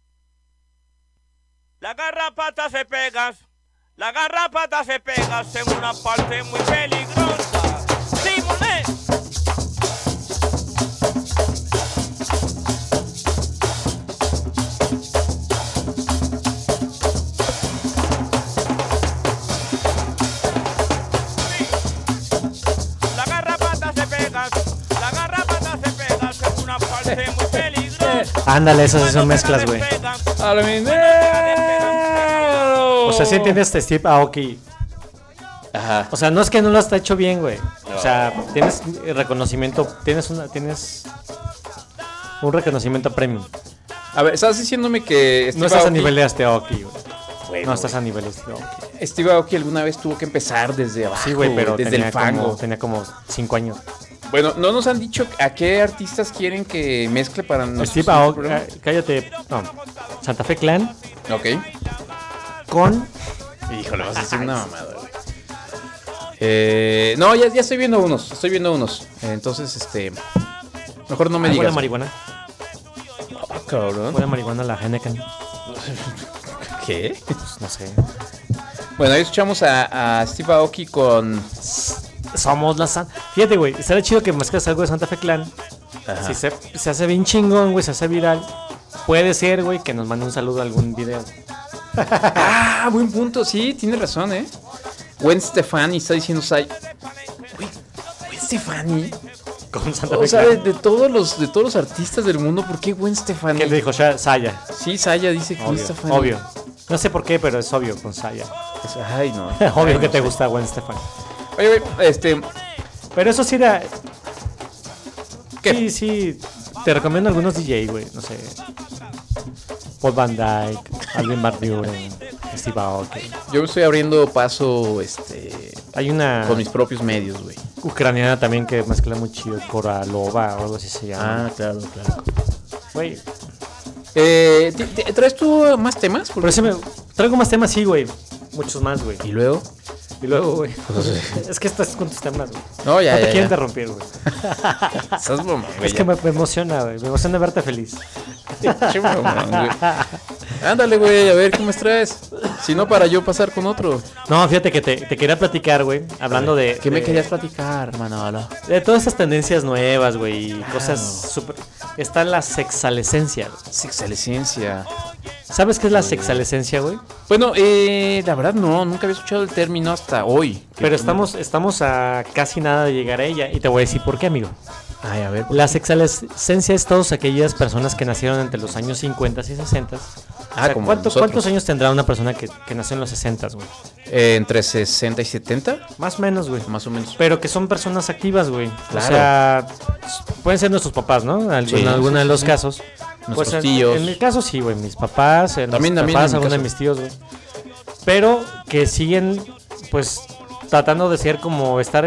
La garrapata se pega, la garrapata se pega en una parte muy peligrosa. ¡Simone! La garrapata se pega, la garrapata se pega en una parte muy peligrosa. Ándale, esas sí son mezclas, güey. O sea, sí entiendes este Steve Aoki. Ajá. O sea, no es que no lo has hecho bien, güey. O sea, tienes reconocimiento, tienes una, tienes un reconocimiento premium. A ver, estás diciéndome que Steve no estás Aoki... a nivel de este Aoki, güey. Bueno, no estás a nivel de Steve Aoki. Steve Aoki alguna vez tuvo que empezar desde abajo. Sí, güey, pero desde tenía el fango. Como, tenía como cinco años. Bueno, no nos han dicho a qué artistas quieren que mezcle para nosotros. Steve Aoki, cállate. No. Santa Fe Clan. Ok. Con. Híjole, vas a decir una mamada, güey. Eh, no, ya, ya estoy viendo unos. Estoy viendo unos. Entonces, este. Mejor no me ¿Huele digas. a marihuana? Ah, cabrón. ¿Huele a marihuana la Heineken? ¿Qué? Pues no sé. Bueno, ahí escuchamos a, a Steve Aoki con... Somos la Santa... Fíjate, güey, estaría chido que mezclas algo de Santa Fe Clan. Ajá. Si se, se hace bien chingón, güey, se hace viral. Puede ser, güey, que nos mande un saludo a algún video. Ah, buen punto. Sí, tiene razón, ¿eh? Gwen Stefani está diciendo... Say... Güey, Gwen Stefani... Con Santa O Fe sea, Clan. de, de todos los de todos los artistas del mundo, ¿por qué Gwen Stefani? ¿Qué le dijo? Ya, Saya. Sí, Saya dice que Gwen Obvio, Stefani. obvio. No sé por qué, pero es obvio con Saya. Es- ay, no. Obvio Ay, que no te sé. gusta Gwen Stefani. Oye, güey, este... Pero eso sí era... Sí, sí. Te recomiendo algunos D J, güey. No sé. Paul Van Dyke, Alvin Van Buren, Steve Aoki. Yo me estoy abriendo paso, este... Hay una... con mis propios medios, güey. Ucraniana también que mezcla muy chido. Koralova o algo así se llama. Ah, claro, claro. Güey. Eh, ¿te- te- ¿Traes tú más temas? Por eso me... Traigo más temas, sí, güey. Muchos más, güey. ¿Y luego? Y luego, güey. Es que estás con tus temas, güey. No, ya, No te ya, quiero ya. interrumpir, güey. Estás mamón, güey, Es ya. que me, me emociona, güey. Me emociona verte feliz. Che, mamón, güey. Ándale, güey, a ver qué me traes. Si no, para yo pasar con otro. No, fíjate que te, te quería platicar, güey. Hablando de... ¿Qué me de- querías platicar, Manolo? De todas estas tendencias nuevas, güey. Y Claro. cosas súper... Está la sexalescencia, güey. Sexalescencia. ¿Sabes qué es la sexalescencia, güey? Bueno, eh, la verdad no, nunca había escuchado el término hasta hoy. Pero estamos, estamos a casi nada de llegar a ella. Y te voy a decir por qué, amigo. Ay, a ver. La sexalescencia es todas aquellas personas que nacieron entre los años cincuenta y sesenta. Ah, como ¿cuántos, nosotros. ¿Cuántos años tendrá una persona que, que nació en los sesenta, güey? Eh, ¿Entre sesenta y setenta? Más o menos, güey. Más o menos. Pero que son personas activas, güey. Claro. O sea, pueden ser nuestros papás, ¿no? Al- Sí, en alguno sí, de sí, los sí. casos. Nuestros Pues en- tíos. En mi caso, sí, güey. Mis papás, en También- mis también papás, en mi algunos de caso. mis tíos, güey. Pero que siguen, pues, tratando de ser como estar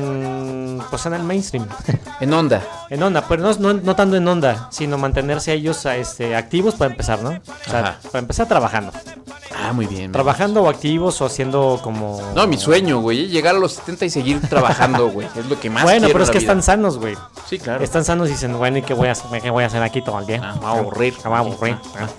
en, pues, en el mainstream. En onda. En onda, pero no, no, no tanto en onda, sino mantenerse ellos a, este, activos para empezar, ¿no? O sea, Ajá. para empezar trabajando. Ah, muy bien. Trabajando o activos o haciendo como... No, mi sueño, güey, llegar a los setenta y seguir trabajando, güey. Es lo que más Bueno, quiero pero es en que la vida. están sanos, güey. Sí, claro. Están sanos y dicen, bueno, ¿y qué voy a hacer, qué voy a hacer aquí todo el día? Ah, me voy a aburrir. Me voy a aburrir.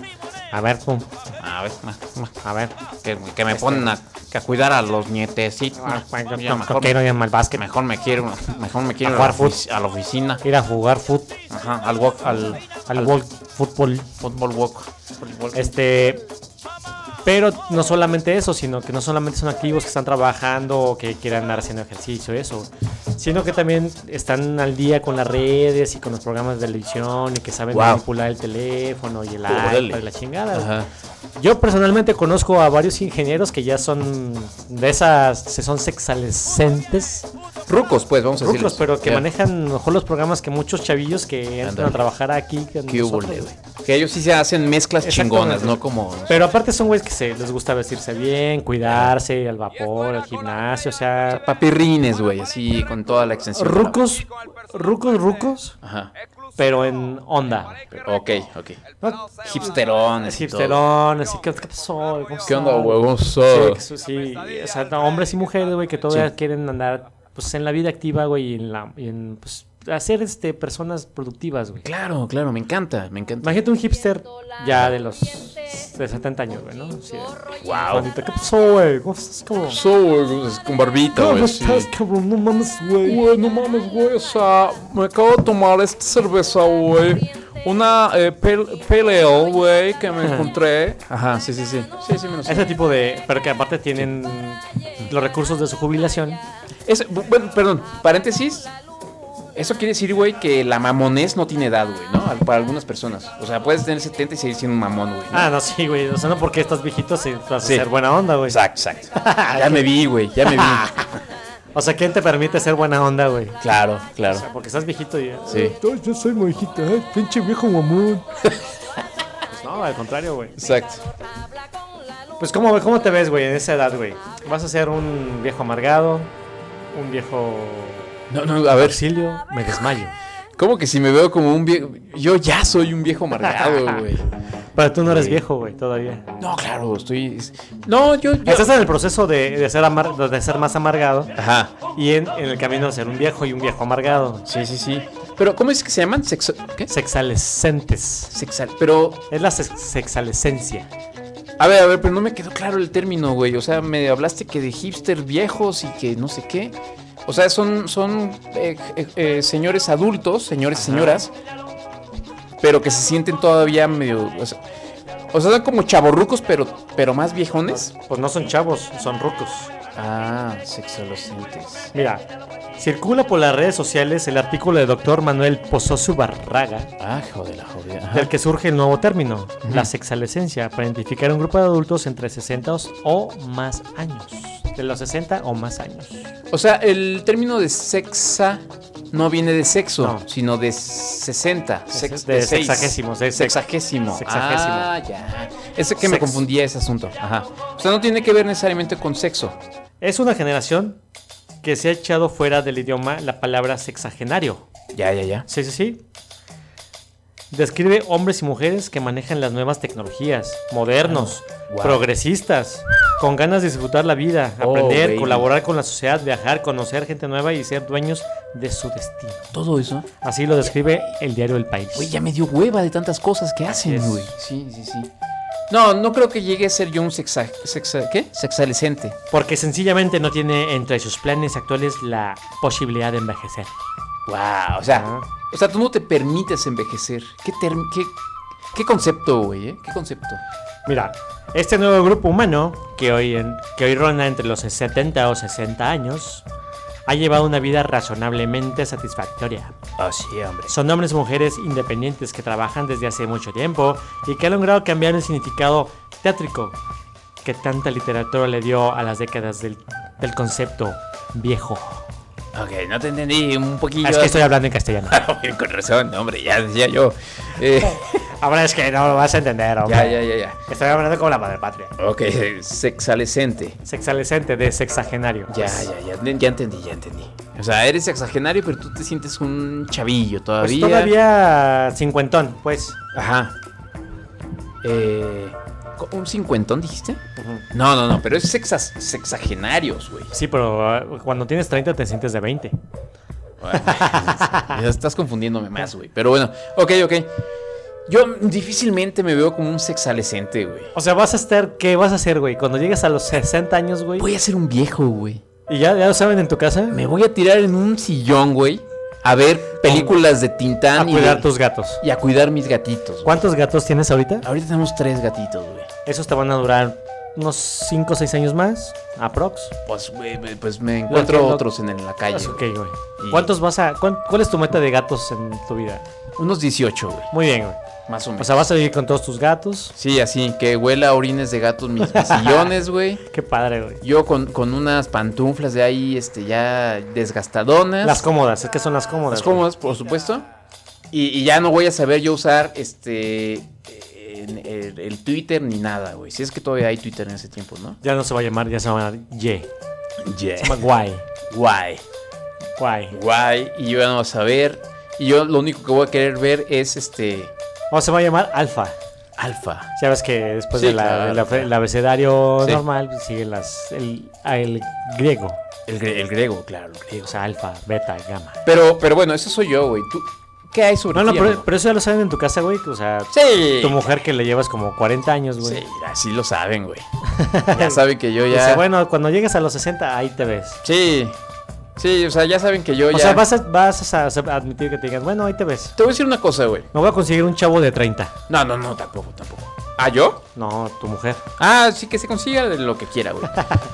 A ver, tú. A ver, ma, ma, A ver. que, que me ponen a, que a cuidar a los nietecitos. Ah, bueno, Ya no, mejor, no quiero ir al básquet. mejor me quiero, mejor me quiero A a, la, jugar ofici- a la oficina. Ir a jugar fut, Ajá, al walk, al, al walk, fútbol. fútbol walk. Fútbol. Este... Pero no solamente eso, sino que no solamente son activos que están trabajando o que quieran andar haciendo ejercicio, eso, sino que también están al día con las redes y con los programas de televisión y que saben Wow. manipular el teléfono y el Órale. iPad y la chingada. Ajá. Yo personalmente conozco a varios ingenieros que ya son de esas, se son sexalescentes. Rucos, pues, vamos a decir. Rucos, pero que manejan mejor los programas que muchos chavillos que entran Ándale. a trabajar aquí. con Qué nosotros, hubole, güey. güey. Que ellos sí se hacen mezclas Exactamente. chingonas, no como. Pero aparte son güeyes que se les gusta vestirse bien, cuidarse, al vapor, al gimnasio, o sea... Papirrines, güey, así con toda la extensión. Rucos, rucos, rucos, Ajá. pero en onda. Ok, ok. ¿No? Hipsterones. y todo. Hipsterón, así que, ¿qué pasó? ¿Cómo ¿Qué onda, estás? huevón? Sí, que su- sí, o sea, no, hombres y mujeres, güey, que todavía Sí. quieren andar pues en la vida activa, güey, y en la y en pues hacer este personas productivas, güey. Claro, claro, me encanta, me encanta. Imagínate un hipster ya de los de setenta años, güey, ¿no? Sí, Wow. Juanito, ¿qué pasó, güey? ¿Cómo estás, cabrón? So, güey, con barbita, ¿Cómo güey. sí. estás, cabrón? No mames, güey. Güey, no mames, güey, o sea, me acabo de tomar esta cerveza, güey. Una eh, pale, pale ale, güey, que me encontré. Ajá, sí, sí, sí. Sí, sí, me lo sé. Ese tipo de... Pero que aparte tienen los recursos de su jubilación. Es, bu- bueno, perdón, paréntesis. Eso quiere decir, güey, que la mamonés no tiene edad, güey, ¿no? Al- Para algunas personas. O sea, puedes tener setenta y seguir siendo un mamón, güey. ¿no? Ah, no, sí, güey. O sea, no porque estás viejito se vas a Sí. ser buena onda, güey. Exacto, exacto. Ya me vi, güey, ya me vi. O sea, ¿quién te permite ser buena onda, güey? Claro, claro. O sea, porque estás viejito y... Sí. Ay, yo soy muy viejito, ay, pinche viejo mamón. Pues no, al contrario, güey. Exacto. Pues, ¿cómo, ¿cómo te ves, güey, en esa edad, güey? ¿Vas a ser un viejo amargado? ¿Un viejo... No, no, a ver. Auxilio? Me desmayo. ¿Cómo que si me veo como un viejo? Yo ya soy un viejo amargado, güey. Pero tú no eres Sí. viejo, güey, todavía. No, claro, estoy... No, yo... yo... Estás en el proceso de, de, ser amar- de ser más amargado. Ajá. Y en, en el camino de ser un viejo y un viejo amargado. Sí, sí, sí. Pero, ¿cómo es que se llaman? Sexo, ¿qué? Sexalescentes. Sexal, pero... Es la sex- sexalescencia. A ver, a ver, pero no me quedó claro el término, güey. O sea, me hablaste que de hipster viejos y que no sé qué. O sea, son, son eh, eh, eh, señores adultos, señores y señoras, pero que se sienten todavía medio... O sea, o sea son como chavorrucos, pero, pero más viejones. Pues no son chavos, son rucos. Ah, sexalescentes. Mira, circula por las redes sociales el artículo del doctor Manuel Pozosu Barraga. Ah, joder, la joder. Del que surge el nuevo término, uh-huh. la sexalescencia, para identificar un grupo de adultos entre sesenta o más años. De los sesenta o más años. O sea, el término de sexa no viene de sexo, no. sino de sesenta. Sex, de, de seis. sexagésimo. De sexagésimo. Sexagésimo. Ah, ya. Ese que Sex. me confundía ese asunto. Ajá. O sea, no tiene que ver necesariamente con sexo. Es una generación que se ha echado fuera del idioma la palabra sexagenario. Ya, ya, ya. Sí, sí, sí. Describe hombres y mujeres que manejan las nuevas tecnologías, modernos, oh, wow. progresistas, con ganas de disfrutar la vida, oh, aprender, baby. colaborar con la sociedad, viajar, conocer gente nueva y ser dueños de su destino. Todo eso. Así lo describe el diario El País. Güey, ya me dio hueva de tantas cosas que hacen, güey. Sí, sí, sí. No, no creo que llegue a ser yo un sexa, sexa, ¿qué? sexalescente. Porque sencillamente no tiene entre sus planes actuales la posibilidad de envejecer. Wow, o sea, ah. o sea, tú no te permites envejecer. ¿Qué, term- qué, qué concepto, güey? ¿eh? ¿Qué concepto? Mira, este nuevo grupo humano que hoy, en, que hoy ronda entre los setenta o sesenta años ha llevado una vida razonablemente satisfactoria. Oh, sí, hombre. Son hombres y mujeres independientes que trabajan desde hace mucho tiempo y que han logrado cambiar el significado teátrico que tanta literatura le dio a las décadas del, del concepto viejo. Ok, no te entendí un poquillo. Es que estoy hablando en castellano. Con razón, hombre, ya decía yo. Eh, Ahora es que no lo vas a entender, hombre. Ya, ya, ya, ya. Estoy hablando como la madre patria. Ok, sexalescente. Sexalescente, de sexagenario. Ya, pues. ya, ya, ya entendí, ya entendí. O sea, eres sexagenario, pero tú te sientes un chavillo todavía. Pues todavía cincuentón, pues. Ajá. Eh... ¿Un cincuentón dijiste? Uh-huh. No, no, no, pero es sexas, sexagenarios, güey. Sí, pero uh, cuando tienes treinta te sientes de veinte. Bueno, ya estás confundiéndome más, güey. Pero bueno, ok, ok. Yo difícilmente me veo como un sexalescente, güey. O sea, vas a estar, ¿qué vas a hacer, güey? Cuando llegues a los sesenta años, güey. Voy a ser un viejo, güey. ¿Y ya, ya lo saben en tu casa? Me voy a tirar en un sillón, güey, a ver películas de Tintán. A cuidar de, tus gatos. Y a cuidar mis gatitos. Güey. ¿Cuántos gatos tienes ahorita? Ahorita tenemos tres gatitos, güey. Esos te van a durar unos cinco o seis años más, aprox. Pues, güey, pues me encuentro otros en, en la calle. Pues, ok, güey. Y... ¿Cuántos vas a, cuál, ¿Cuál es tu meta de gatos en tu vida? Unos dieciocho, güey. Muy bien, güey. Más o menos. O sea, vas a vivir con todos tus gatos. Sí, así, que huela a orines de gatos mis, mis sillones, güey. Qué padre, güey. Yo con, con unas pantuflas de ahí, este, ya desgastadonas. Las cómodas, es que son las cómodas. Las cómodas, por supuesto. Y, y ya no voy a saber yo usar, este... El, el, el Twitter ni nada, güey. Si es que todavía hay Twitter en ese tiempo, ¿no? Ya no se va a llamar, ya se va a llamar Ye. Ye. Se llama Guay. Guay. Guay. Guay. Y yo ya no voy a saber. Y yo lo único que voy a querer ver es este. O se va a llamar Alfa. Alfa. Sabes que después sí, de la, claro, de la, claro. el abecedario sí. normal sigue las, el, el griego. El, el griego, claro, el griego. O sea, alfa, beta, gamma. Pero, pero bueno, eso soy yo, güey. ¿Tú qué hay sobre No, no, ti, pero, pero eso ya lo saben en tu casa, güey. O sea, sí. Tu mujer que le llevas como cuarenta años, güey. Sí, así lo saben, güey. Ya saben que yo ya. Dice, bueno, cuando llegues a los sesenta, ahí te ves. Sí. Sí, o sea, ya saben que yo o ya. O sea, vas a, vas a admitir que te digan, bueno, ahí te ves. Te voy a decir una cosa, güey. Me voy a conseguir un chavo de treinta. No, no, no, tampoco, tampoco. ¿Ah, yo? No, tu mujer. Ah, sí, que se consiga de lo que quiera, güey.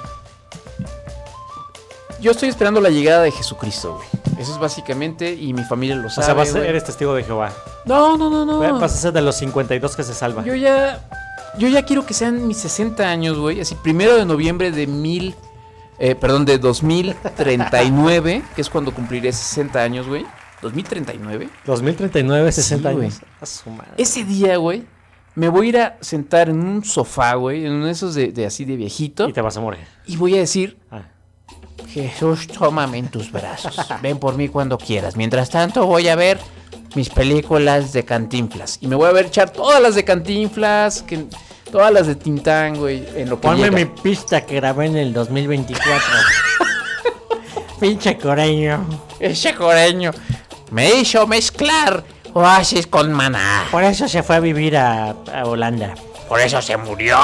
Yo estoy esperando la llegada de Jesucristo, güey. Eso es básicamente, y mi familia lo sabe. O sea, vas a, güey. eres testigo de Jehová. No, no, no, no. Vas a ser de los cincuenta y dos que se salva. Yo ya. Yo ya quiero que sean mis sesenta años, güey. Así, primero de noviembre de mil. Eh, perdón, de dos mil treinta y nueve, que es cuando cumpliré sesenta años, güey. ¿dos mil treinta y nueve? dos mil treinta y nueve, sesenta sí, años. A su madre. Ese día, güey, me voy a ir a sentar en un sofá, güey, en uno de esos de, de así de viejito. Y te vas a morir. Y voy a decir, ah. Jesús, tómame en tus brazos. Ven por mí cuando quieras. Mientras tanto, voy a ver mis películas de Cantinflas. Y me voy a ver echar todas las de Cantinflas, que, todas las de Tintán, güey, en lo que Ponme llega. mi pista que grabé en el dos mil veinticuatro. Pinche coreño. Pinche coreño. Me hizo mezclar oasis con maná. Por eso se fue a vivir a, a Holanda. Por eso se murió.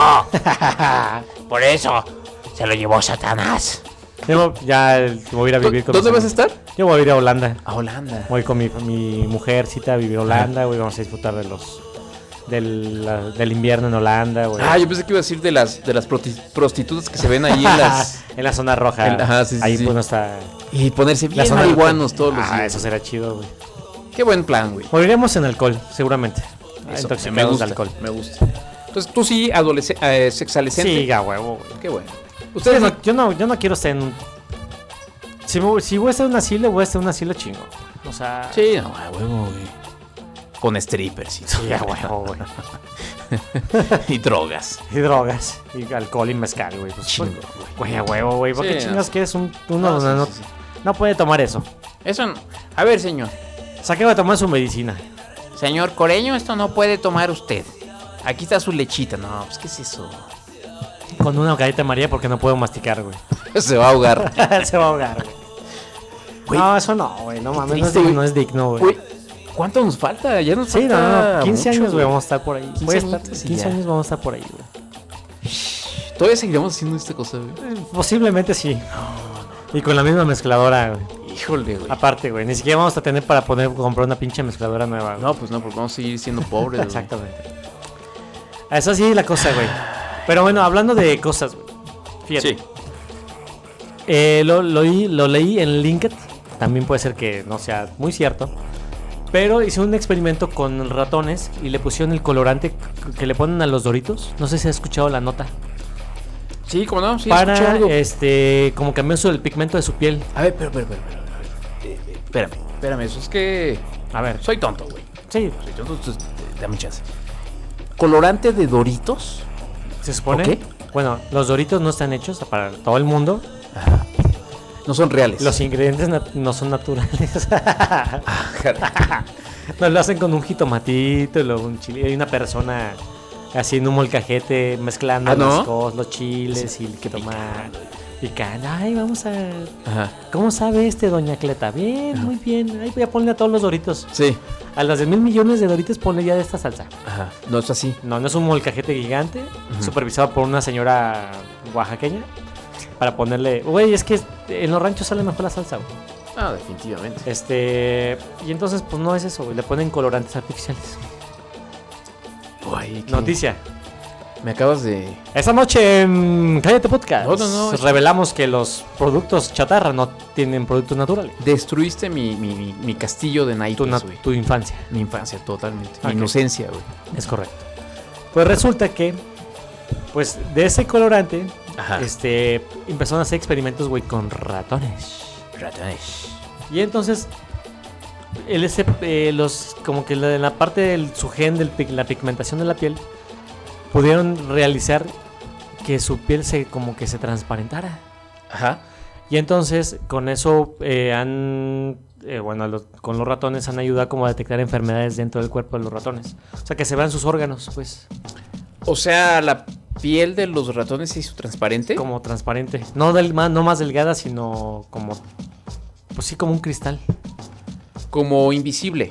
Por eso se lo llevó Satanás. Yo ya me voy a ir a vivir con ¿Dónde mis vas a estar? Yo voy a ir a Holanda. A Holanda. Voy con mi, mi mujercita a vivir a Holanda, güey. Vamos a disfrutar de los del, la, del invierno en Holanda, güey. Ah, yo pensé que iba a decir de las de las proti- prostitutas que se ven ahí en las en la zona roja. En, ajá, sí, sí, ahí sí. pues no está. Y ponerse bien zona marihuanos todos los Ah, días. eso será chido, güey. Qué buen plan, güey. Moriremos en alcohol, seguramente. Eso, Intoxicados me gusta, de alcohol. me gusta. Entonces tú sí adolesc- eh, sexadolescente. Sí, a huevo, güey. Qué bueno. Ustedes no, yo no, yo no quiero estar en un. Si, me, si voy a estar en un asilo, voy a estar en un asilo chingo. O sea. Sí, no, a huevo, güey. Con strippers y Sí, a huevo, güey. y drogas. Y drogas. Y alcohol y mezcal, güey. Pues, Chingo, güey, a huevo, güey. ¿Por Sí, qué chingas no. que eres un. Uno No, sí, no, sí, sí. no puede tomar eso. Eso no. A ver, señor. O sea, que va a tomar su medicina. Señor Coreño, esto no puede tomar usted. Aquí está su lechita. No, pues, ¿qué es eso? Con una galleta María porque no puedo masticar, güey. Se va a ahogar. Se va a ahogar, güey. Güey, no, eso no, güey. No mames, no es triste, digno, güey. no es digno, güey. Güey, ¿cuánto nos falta? Ya nos Sí, no, falta no, quince mucho, años, güey, vamos a estar por ahí. quince Voy a estar, añitos y quince ya. años vamos a estar por ahí, güey. ¿Todavía seguiremos haciendo esta cosa, güey? Posiblemente sí. Y con la misma mezcladora, güey. Híjole, güey. Aparte, güey, ni siquiera vamos a tener para poner comprar una pinche mezcladora nueva, güey. No, pues no, porque vamos a seguir siendo pobres, güey. Exactamente. Esa sí es la cosa, güey. Pero bueno, hablando de cosas, güey. Fíjate. Sí. Eh, lo, lo, leí- lo leí en LinkedIn. También puede ser que no sea muy cierto. Pero hice un experimento con ratones y le pusieron el colorante que le ponen a los Doritos. No sé si has escuchado la nota. Sí, como no, sí, escuché Para, algo. este, como cambió el pigmento de su piel. A ver, pero, pero, pero, pero, pero, eh, eh, espérame, espérame, eso es que... A ver. Soy tonto, güey. Sí. Soy tonto, entonces, eh, dame chance. ¿Colorante de Doritos? Se supone. ¿Ok? Bueno, los Doritos no están hechos para todo el mundo. Ajá. No son reales. Los ingredientes nat- no son naturales. Ah, No lo hacen con un jitomatito y luego un chile. Hay una persona haciendo un molcajete mezclando ¿Ah, no? las cosas, los chiles y el tomate. Picante. Ay, vamos a. Ajá. ¿Cómo sabe este, doña Cleta? Bien, muy bien. Ay, voy a ponerle a todos los Doritos. Sí. A las de mil millones de Doritos ponle ya de esta salsa. Ajá. No es así. No, no es un molcajete gigante, Ujú. supervisado por una señora oaxaqueña. Para ponerle. Güey, es que en los ranchos sale mejor la salsa, güey. Ah, definitivamente. Este. Y entonces, pues no es eso, güey. Le ponen colorantes artificiales. Uy, ¿qué? Noticia. Me acabas de... Esta noche en Cállate Podcast. No, no, no, es- Revelamos que los productos chatarra no tienen productos naturales. Destruiste mi, mi, mi, mi castillo de Tu, naipes, na- güey. tu infancia. Mi infancia, totalmente. Ok. Mi inocencia, güey. Es correcto. Pues resulta que. Pues de ese colorante. Ajá. Este. Empezaron a hacer experimentos, güey, con ratones. Ratones. Y entonces. El ese, eh, los, como que la, la parte de su gen, de la pigmentación de la piel, pudieron realizar que su piel se como que se transparentara. Ajá. Y entonces con eso eh, han, eh, bueno, los- con los ratones han ayudado como a detectar enfermedades dentro del cuerpo de los ratones. O sea, que se vean sus órganos, pues. O sea, la piel de los ratones se hizo transparente. Como transparente. No, del, más, no más delgada, sino como, pues sí, como un cristal. Como invisible.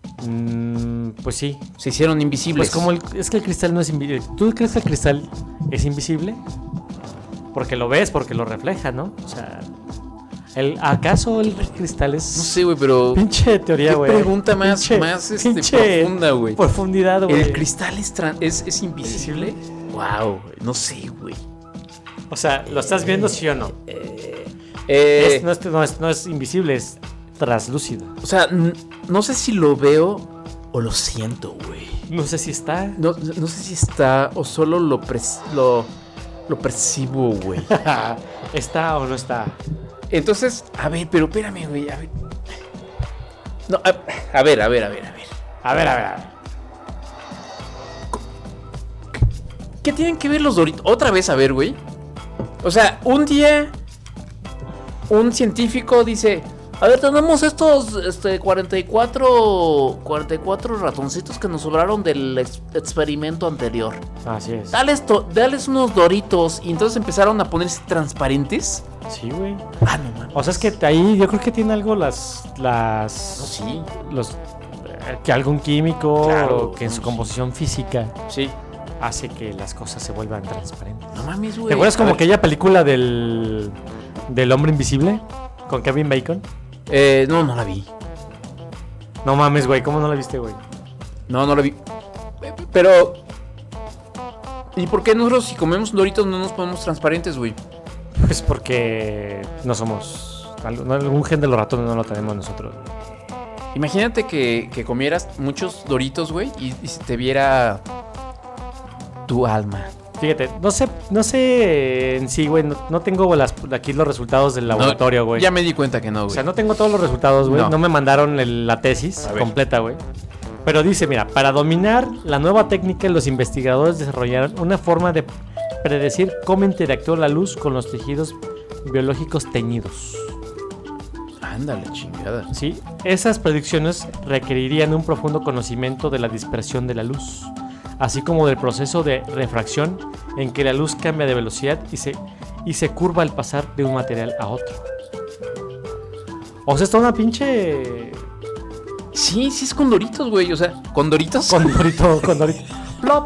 Mm, pues sí. Se hicieron invisibles. Pues como el, es que el cristal no es invisible. ¿Tú crees que el cristal es invisible? Porque lo ves, porque lo refleja, ¿no? O sea, el, ¿acaso el cristal es...? No sé, güey, pero... Pinche teoría, ¿Qué güey. pregunta más, Pinche- más este, pinche profunda, güey? Profundidad, güey. ¿El cristal es, tran- es, es invisible? Wow, no sé, güey. O sea, ¿lo estás viendo, sí o no? Eh, Es- no, es, no es- no es invisible, es traslúcido. O sea, n- no sé si lo veo o lo siento, güey. No sé si está. No, no sé si está o solo lo, pres- lo, lo percibo, güey. ¿Está o no está? Entonces, a ver, pero espérame, güey. A ver. No, a, a ver, a ver, a ver, a ver. A ver, a ver, a ver. ¿Qué tienen que ver los Doritos? Otra vez, a ver, güey. O sea, un día un científico dice, A ver, tenemos estos este, cuarenta y cuatro, cuarenta y cuatro ratoncitos que nos sobraron del ex- experimento anterior. Así es. Dales, to- dales unos doritos. Y entonces empezaron a ponerse transparentes. Sí, güey. Ah, no mames. O sea, es que ahí yo creo que tiene algo las. las no, sí. Los, eh, que algún químico Claro, que en su sí. composición física. Sí. Hace que las cosas se vuelvan transparentes. No mames, güey. ¿Te acuerdas A como ver. aquella película del. del hombre invisible? Con Kevin Bacon. Eh, no, no la vi. No mames, güey. ¿Cómo no la viste, güey? No, no la vi. Pero. ¿Y por qué nosotros si comemos doritos no nos ponemos transparentes, güey? Pues porque no somos. algo- Algún gen de los ratones no lo tenemos nosotros. Imagínate que, que comieras muchos doritos, güey, y, y se te viera tu alma. Fíjate, no sé, no sé en sí, güey. No, no tengo las, aquí los resultados del laboratorio, güey. Ya me di cuenta que no, O güey. sea, no tengo todos los resultados, güey. No. No. me mandaron el- la tesis A ver. completa, güey. Pero dice, mira, para dominar la nueva técnica, los investigadores desarrollaron una forma de predecir cómo interactúa la luz con los tejidos biológicos teñidos. Ándale, chingada. Sí, esas predicciones requerirían un profundo conocimiento de la dispersión de la luz, así como del proceso de refracción en que la luz cambia de velocidad y se, y se curva al pasar de un material a otro. O sea, está una pinche... Sí, sí es con doritos, güey. O sea, ¿con doritos? Con dorito, con dorito. Plop.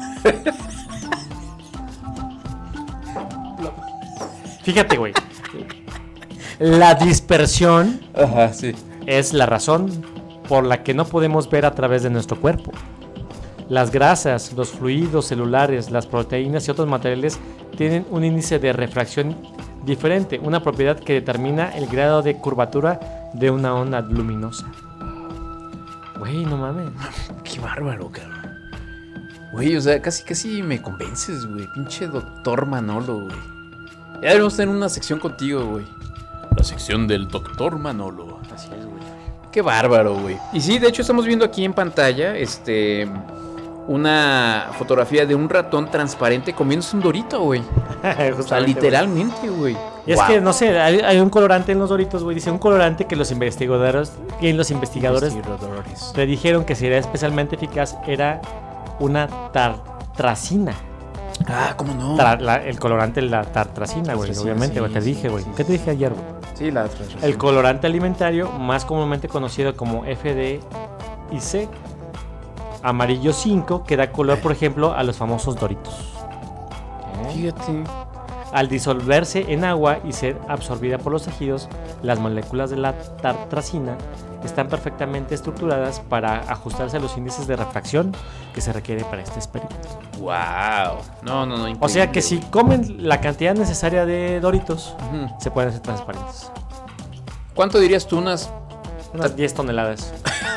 Fíjate, güey. La dispersión Ajá, sí. es la razón por la que no podemos ver a través de nuestro cuerpo. Las grasas, los fluidos celulares, las proteínas y otros materiales tienen un índice de refracción diferente, una propiedad que determina el grado de curvatura de una onda luminosa. Güey, no mames. Qué bárbaro, cabrón. Güey, o sea, casi casi me convences, güey. Pinche doctor Manolo, güey. Ya debemos tener una sección contigo, güey. La sección del doctor Manolo. Así es, güey. Qué bárbaro, güey. Y sí, de hecho estamos viendo aquí en pantalla, este... una fotografía de un ratón transparente comiéndose un dorito, güey. O sea, literalmente, güey. Y es Wow. que, no sé, hay, hay un colorante en los doritos, güey. Dice un colorante que los investigadores, que los investigadores Investigadores. predijeron que sería especialmente eficaz era una tartracina. Ah, ¿cómo no? Tra- la- el colorante la tartracina, güey, Tartracina, obviamente, güey. sí, te sí, dije, güey. sí, ¿Qué te dije ayer, güey? Sí, la transacción. El colorante alimentario, más comúnmente conocido como F D I C, amarillo cinco, que da color, por ejemplo, a los famosos doritos. Fíjate. Al disolverse en agua y ser absorbida por los tejidos, las moléculas de la tartracina están perfectamente estructuradas para ajustarse a los índices de refracción que se requiere para este experimento. Wow. No, no, no. O sea que si increíble, comen la cantidad necesaria de doritos, Ujú. se pueden hacer transparentes. ¿Cuánto dirías tú? Unas. Unas diez toneladas.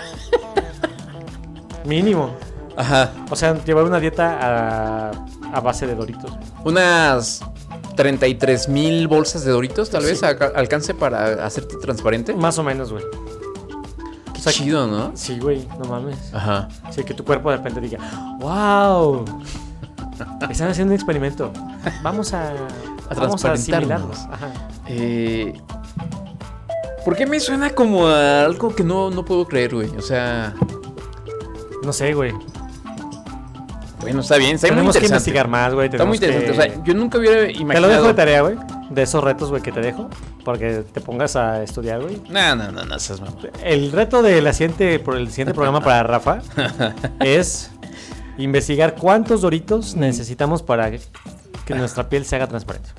Mínimo. Ajá. O sea, llevar una dieta a, a base de doritos. Unas treinta y tres mil bolsas de doritos, tal Sí. vez, alca- alcance para hacerte transparente. Más o menos, güey. Qué O sea, chido, ¿no? Sí, güey, no mames. Ajá. Sí, que tu cuerpo de repente diga, wow, están haciendo un experimento. Vamos a, A vamos a transparentarnos. asimilarlos. Ajá. Eh, ¿Por qué me suena como a algo que no, no puedo creer, güey? O sea, No sé, güey. bueno, está bien, está muy Tenemos que interesante. investigar más, güey. Está muy tenemos interesante. que- O sea, yo nunca hubiera imaginado. Te lo dejo de tarea, güey. De esos retos, güey, que te dejo. Porque te pongas a estudiar, güey. No, no, no, no, esas mamá. El reto de la siguiente, por el siguiente programa para Rafa es investigar cuántos doritos necesitamos para que nuestra piel se haga transparente.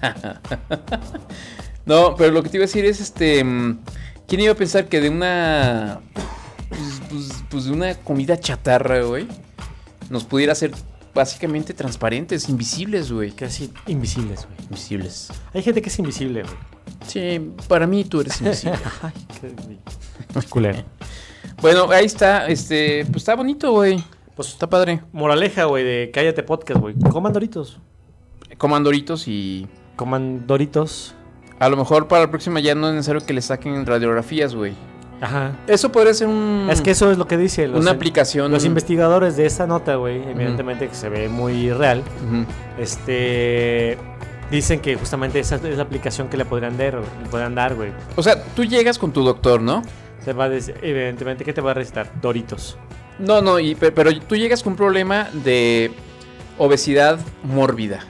No, pero lo que te iba a decir es, este, mm, ¿quién iba a pensar que de una, pues, pues, pues de una comida chatarra, güey, nos pudiera hacer básicamente transparentes, invisibles, güey? Casi invisibles, güey. Invisibles. Hay gente que es invisible, güey. Sí, para mí tú eres invisible. Ay, qué culero. Bueno, ahí está, este, pues está bonito, güey. Pues está padre. Moraleja, güey, de Cállate Podcast, güey. Coman doritos. Coman doritos y... Coman doritos. A lo mejor para la próxima ya no es necesario que le saquen radiografías, güey. Ajá. Eso podría ser un... Es que eso es lo que dice. Los, Una aplicación... Los investigadores de esta nota, güey, evidentemente que se ve muy real, Ujú. este... Dicen que justamente esa es la aplicación que le podrían dar, le podrían dar, güey. O sea, tú llegas con tu doctor, ¿no? Se va a decir, evidentemente, ¿qué te va a recetar? Doritos. No, no, y, pero tú llegas con un problema de obesidad mórbida.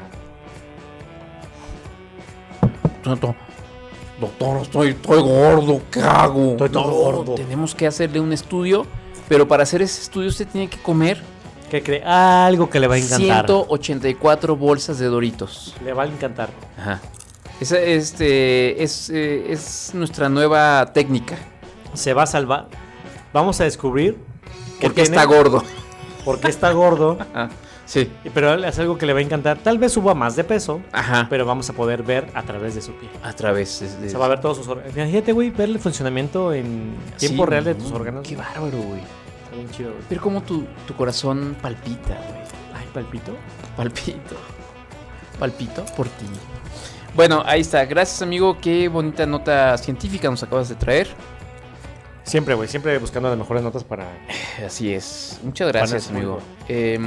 Ajá. Doctor, estoy, estoy gordo, ¿qué hago? Estoy todo no, gordo. Tenemos que hacerle un estudio, pero para hacer ese estudio usted tiene que comer... ¿Qué cree? Algo que le va a encantar. ciento ochenta y cuatro bolsas de Doritos. Le va a encantar. Ajá. Esa, este, es, eh, es nuestra nueva técnica. Se va a salvar. Vamos a descubrir... ¿Por qué está gordo? Porque está gordo. Ajá. Sí. Pero es algo que le va a encantar. Tal vez suba más de peso. Ajá. Pero vamos a poder ver a través de su piel. A través de... de... Se va a ver todos sus órganos. Fíjate, güey, ver el funcionamiento en tiempo Sí, real de no, tus órganos. Qué bárbaro, güey. Está bien chido, güey. Ver cómo tu, tu corazón palpita, güey. Ay, palpito. Palpito. Palpito por ti. Bueno, ahí está. Gracias, amigo. Qué bonita nota científica nos acabas de traer. Siempre, güey. Siempre buscando las mejores notas para... Así es. Muchas gracias, Para amigo. Eh,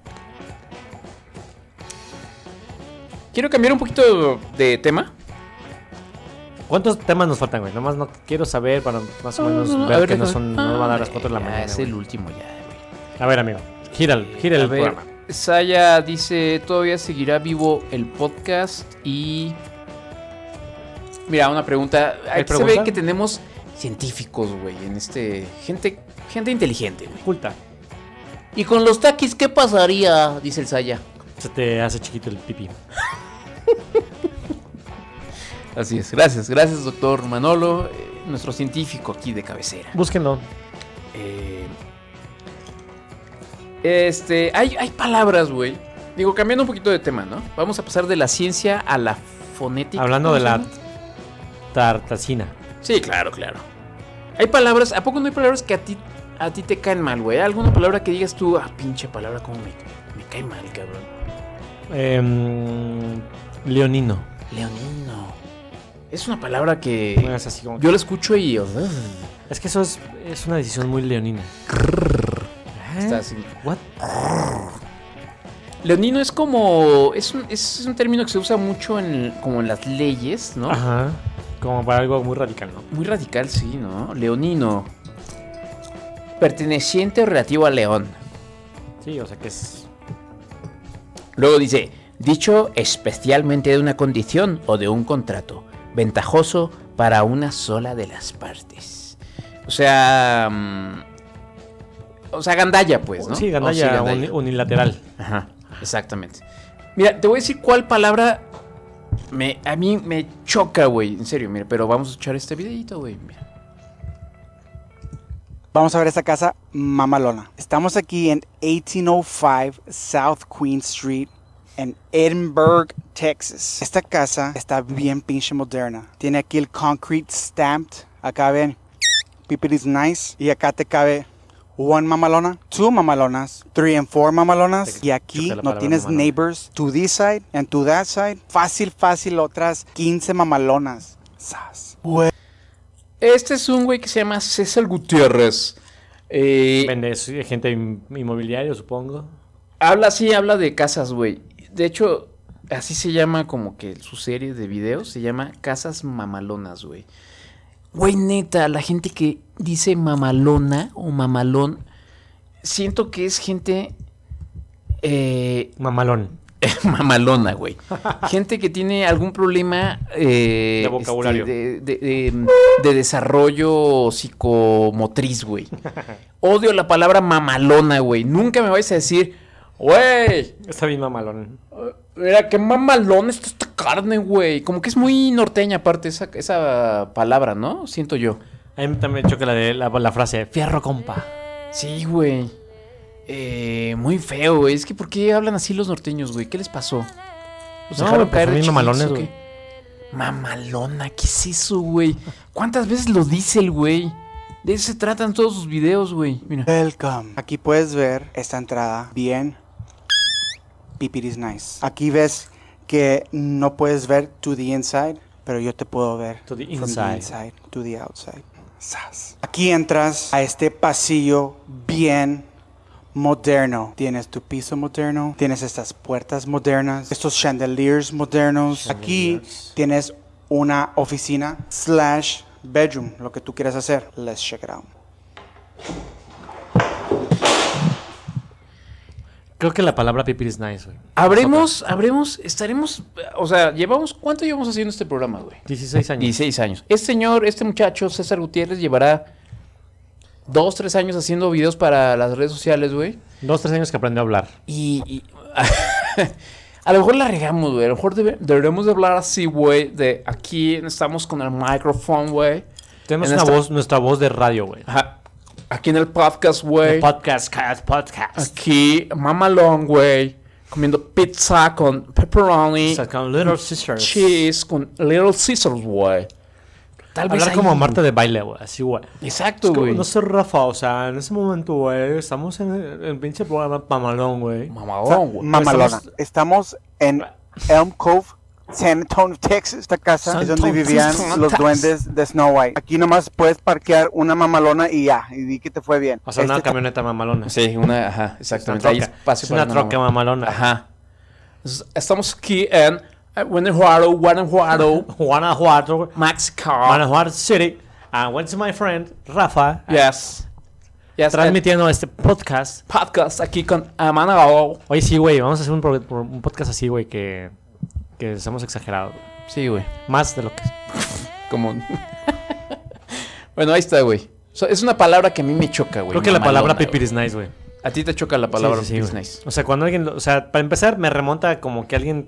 quiero cambiar un poquito de tema. ¿Cuántos temas nos faltan, güey? Nomás no quiero saber para más o No, menos no, no. ver A ver, que no déjame- son, no van a dar las Ah, cuatro de la ya, mañana. es güey. el último ya, güey. A ver, amigo. Gira el, gira A el ver, programa. Saya dice, todavía seguirá vivo el podcast y... Mira, una pregunta. ¿Hay Aquí se pregunta? ve que tenemos científicos, güey, en este... Gente, gente inteligente, güey. Culta. ¿Y con los taquis qué pasaría? Dice el Saya. Se te hace chiquito el pipí. Así es. Gracias, gracias, doctor Manolo, eh, nuestro científico aquí de cabecera. Búsquenlo. Eh, este, hay, hay palabras, güey. Digo, cambiando un poquito de tema, ¿no? Vamos a pasar de la ciencia a la fonética. Hablando ¿cómo de se la llama? tartacina. Sí, claro, claro. Hay palabras, ¿a poco no hay palabras que a ti, a ti te caen mal, güey? ¿Alguna palabra que digas tú, ah, pinche palabra, cómo me, me cae mal, cabrón? Eh, leonino. Leonino. Es una palabra que No, es así como yo la escucho y... ugh, Es que eso es, es una decisión muy leonina. está así. What? Leonino es como... Es un, es un término que se usa mucho en, como en las leyes, ¿no? Ajá. Como para algo muy radical, ¿no? Muy radical, sí, ¿no? Leonino. Perteneciente o relativo a león. Sí, o sea que es... Luego dice, dicho especialmente de una condición o de un contrato, ventajoso para una sola de las partes. O sea... mm, o sea, gandalla, pues, ¿no? Sí, Oh, gandalla, sí, gandalla. uni- unilateral. Ajá, exactamente. Mira, te voy a decir cuál palabra me, a mí me choca, güey. En serio, mira, pero vamos a escuchar este videito, güey. Mira. Vamos a ver esta casa mamalona. Estamos aquí en eighteen oh five South Queen Street en Edinburgh, Texas. Esta casa está bien pinche moderna. Tiene aquí el concrete stamped. Acá ven, Pipiris nice. Y acá te cabe one mamalona, two mamalonas, three and four mamalonas. Y aquí choca la no palabra tienes mamalona. neighbors to this side and to that side. Fácil, fácil, otras quince mamalonas. Sas. Güey. Este es un güey que se llama César Gutiérrez. Eh, Vende sí, gente im- inmobiliario, supongo. habla, sí, habla de casas, güey. De hecho, así se llama como que su serie de videos. Se llama Casas Mamalonas, güey. Güey, neta, la gente que dice mamalona o mamalón, siento que es gente... Eh, Mamalón. mamalona, güey. Gente que tiene algún problema eh, De vocabulario. este, de, de- de- de desarrollo psicomotriz, güey. Odio la palabra mamalona, güey. Nunca me vais a decir, güey, Está bien mamalón. mira qué mamalón está esta carne, güey. Como que es muy norteña aparte esa, esa palabra, ¿no? Siento yo. A mí también me choca la, de, la, la frase, fierro compa. Sí, güey. Eh, muy feo, güey. Es que ¿por qué hablan así los norteños, güey? ¿Qué les pasó? ¿Los No, dejaron pues caer son de bien chiquitos mamalones, o qué? güey. Mamalona, ¿qué es eso, güey? ¿Cuántas veces lo dice el güey? De eso se tratan todos sus videos, güey. Mira. Welcome. Aquí puedes ver esta entrada bien. Pipiris nice. Aquí ves que no puedes ver to the inside, pero yo te puedo ver To the from the inside. inside to the outside. Sas. Aquí entras a este pasillo bien moderno. Tienes tu piso moderno, tienes estas puertas modernas, estos chandeliers modernos. Aquí tienes una oficina slash bedroom, lo que tú quieras hacer. Let's check it out. Creo que la palabra pipir is nice, güey. Habremos, habremos, estaremos, o sea, llevamos, ¿cuánto llevamos haciendo este programa, güey? dieciséis años. dieciséis años. Este señor, este muchacho, César Gutiérrez, llevará dos, tres años haciendo videos para las redes sociales, güey. Dos, tres años que aprendió a hablar. Y, y a lo mejor la regamos, güey. A lo mejor debe, deberíamos de hablar así, güey, de aquí estamos con el micrófono, güey. Tenemos En una esta- voz, nuestra voz de radio, güey. Ajá. Aquí en el podcast, güey. El podcast, cat, podcast. Aquí, mamalón, güey. Comiendo pizza con pepperoni. Pizza con Little Caesars. Cheese con Little Caesars, güey. Tal vez Hablar ahí- como Marta de baile, güey. Así, güey. Exacto, Es como, güey. No sé, Rafa, o sea, en ese momento, güey, estamos en el, el pinche programa mamalón, güey. Mamalón, güey. Mamalona. Estamos- Estamos en Elm Cove, San Antonio, Texas. Esta casa San es donde Antonio, vivían Texas. los duendes de Snow White. Aquí nomás puedes parquear una mamalona y ya, y di que te fue bien. O sea, una Este- camioneta mamalona. Sí, una, ajá, exactamente. Ahí troca. espacio Es una para troca mamalona. Ajá. Entonces, estamos aquí en eh, Guanajuato, Guanajuato, Guanajuato, Mexico. Guanajuato City. And what's my friend, Rafa. Yes. Yes, Transmitiendo este podcast. Podcast aquí con Amanao. Oye, sí, güey, vamos a hacer un, pro- pro- un podcast así, güey, que, que estamos exagerados. Sí, güey. Más de lo que... Como... Bueno, ahí está, güey. So, es una palabra que a mí me choca, güey. Creo que la mamalona, palabra güey. pipir is nice, güey. A ti te choca la palabra Sí, sí, sí, pipir is güey. nice. O sea, cuando alguien... lo- O sea, para empezar, me remonta como que alguien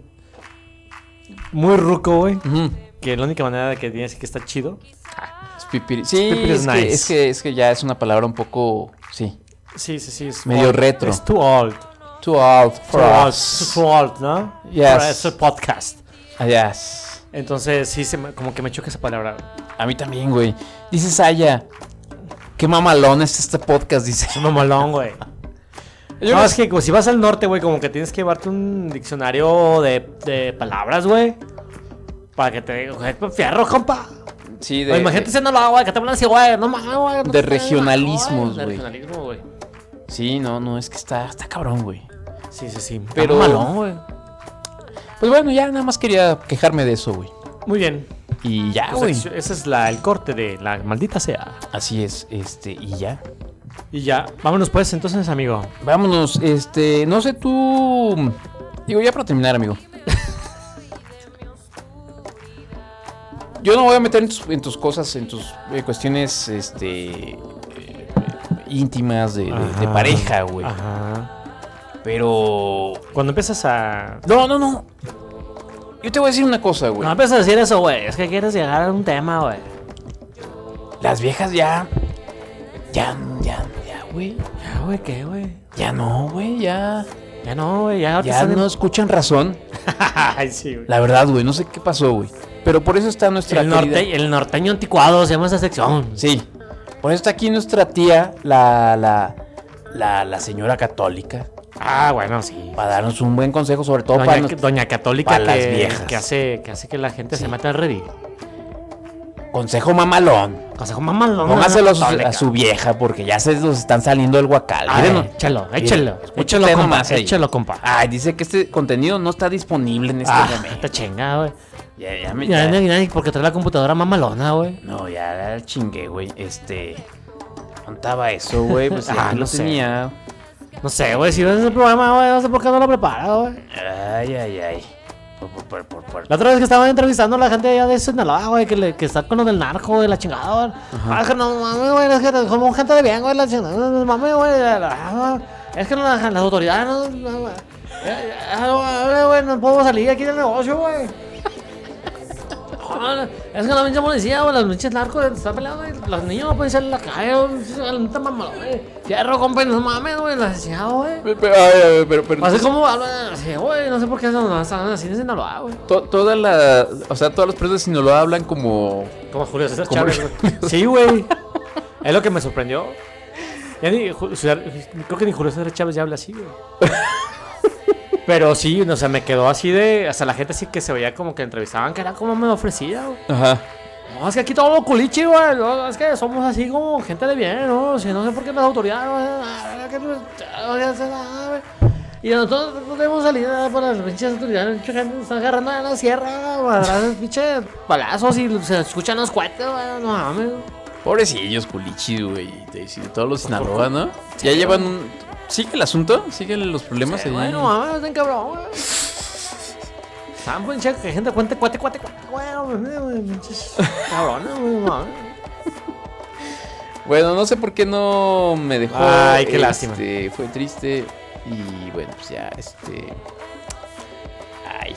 muy ruco, güey. Que la única manera de que tienes que está chido. Es pipir. Sí, Pipir is es, que, nice. es, que, es que ya es una palabra un poco... Sí. Sí, sí, sí. Es Medio old. retro. Es too old. Too old for Too old, us. too old, ¿no? Yes. Para este podcast. Ah, yes. Entonces, sí, se me- como que me choca esa palabra. güey. A mí también, güey. Dice Saya. Qué mamalón es este podcast, dice. Es mamalón, güey. Yo No, no- es que como si vas al norte, güey, como que tienes que llevarte un diccionario de, de palabras, güey. Para que te... güey, fierro, compa. Sí, Oye, imagínate siendo la güey, que te hablan así, güey. No mames, güey. no de sé, regionalismos, De güey. regionalismo, güey. Sí, no, no, es que está, está cabrón, güey. Sí, sí, sí. Pero... Mamalón, güey. Pues bueno, ya nada más quería quejarme de eso, güey. Muy bien. Y ya, Pues güey. acción- ese es la, el corte de la maldita sea. Así es, este, y ya. Y ya. Vámonos pues, entonces, amigo. Vámonos, este, no sé tú... Digo, ya para terminar, amigo. Yo no voy a meter en tus, en tus cosas, en tus eh, cuestiones, este... eh, íntimas de, de- de Ajá. pareja, güey. Ajá. Pero... Cuando empiezas a... No, no, no. Yo te voy a decir una cosa, güey. No empiezas a decir eso, güey. Es que quieres llegar a un tema, güey. Las viejas ya... Ya, ya, ya, güey. Ya, güey, ¿qué, güey? Ya no, güey, ya... Ya no, güey. Ya, ahorita Ya están en- no escuchan razón. Ay, sí, güey. La verdad, güey, no sé qué pasó, güey. Pero por eso está nuestra El, querida- norte, el norteño anticuado se llama esa sección. Sí. Por eso está aquí nuestra tía, la, la, la, la señora católica. Ah, bueno, sí. Para darnos un buen consejo, sobre todo Doña, para, nos- Doña Católica para que, las viejas. que hace que hace que la gente se meta al Reddit. Consejo mamalón. Consejo mamalón. Póngaselo a su, Católica. a su vieja porque ya se nos están saliendo del guacal. Ay, Mírenos. échalo, Miren, échalo. escúchate Échalo, compa. nomás ahí. Échalo, compa. Ay, dice que este contenido no está disponible en este Ah, momento. te chinga, güey. Ya, ya me... Ya, ya- ya, ya, porque trae la computadora mamalona, güey. No, ya ya chingué, güey. Este... Contaba eso, güey. Pues ya Ah, lo no sé. tenía. No sé, güey, si ves el programa, güey, no sé por qué no lo prepara, güey. Ay, ay, ay. Por, por, por, por, por. La otra vez que estaban entrevistando a la gente allá de Sinaloa, güey, que, le, que está con lo del narco, de la chingada, güey. Ah, es que no mames, güey, es que como gente de bien, güey, la chingada, no mames, güey. ah, Es que no, las, las autoridades no... no, eh, eh, güey, no podemos salir aquí del negocio, güey. Ah, Es que la pinche policía, güey, los pinches narcos están peleando, güey. Los niños no pueden salir a la calle, güey. No te mames, güey. Fierro, compa, no mames, güey, la chingada, güey. Pero, ay, ay, pero, pero, Así como hablan así, güey, no sé por qué no están así en Sinaloa, güey. To- toda la, o sea, todas las personas de Sinaloa hablan como... Como Julio César como- Chávez, güey. Sí, güey. Es lo que me sorprendió. Ya ni, Ju- Ciudad- creo que ni Julio César Chávez ya habla así, güey. Pero sí, o sea, me quedó así de... Hasta la gente así que se veía como que entrevistaban, que era como me ofrecía, güey. Ajá. No, es que aquí todo culichi, güey. No, es que somos así como gente de bien, ¿no? Si no sé por qué las autoridades, güey. Y nosotros no debemos salir por las pinches autoridades. Mucha gente está agarrando a la sierra, madrazos, pinches balazos y se escuchan los cohetes, güey. No mames. Pobrecillos culichis, güey. De todos los Sinaloa, ¿no? Ya llevan un... ¿Sigue el asunto? ¿Siguen los problemas Sí, ahí? bueno, mames, están cabrón, güey. Están pinche que gente cuente, cuate, cuate, cuate, güey. Pinches cabrones, güey, mames. Bueno, no sé por qué no me dejó. Ay, qué este, lástima. Fue triste. Y bueno, pues ya, este. Ay.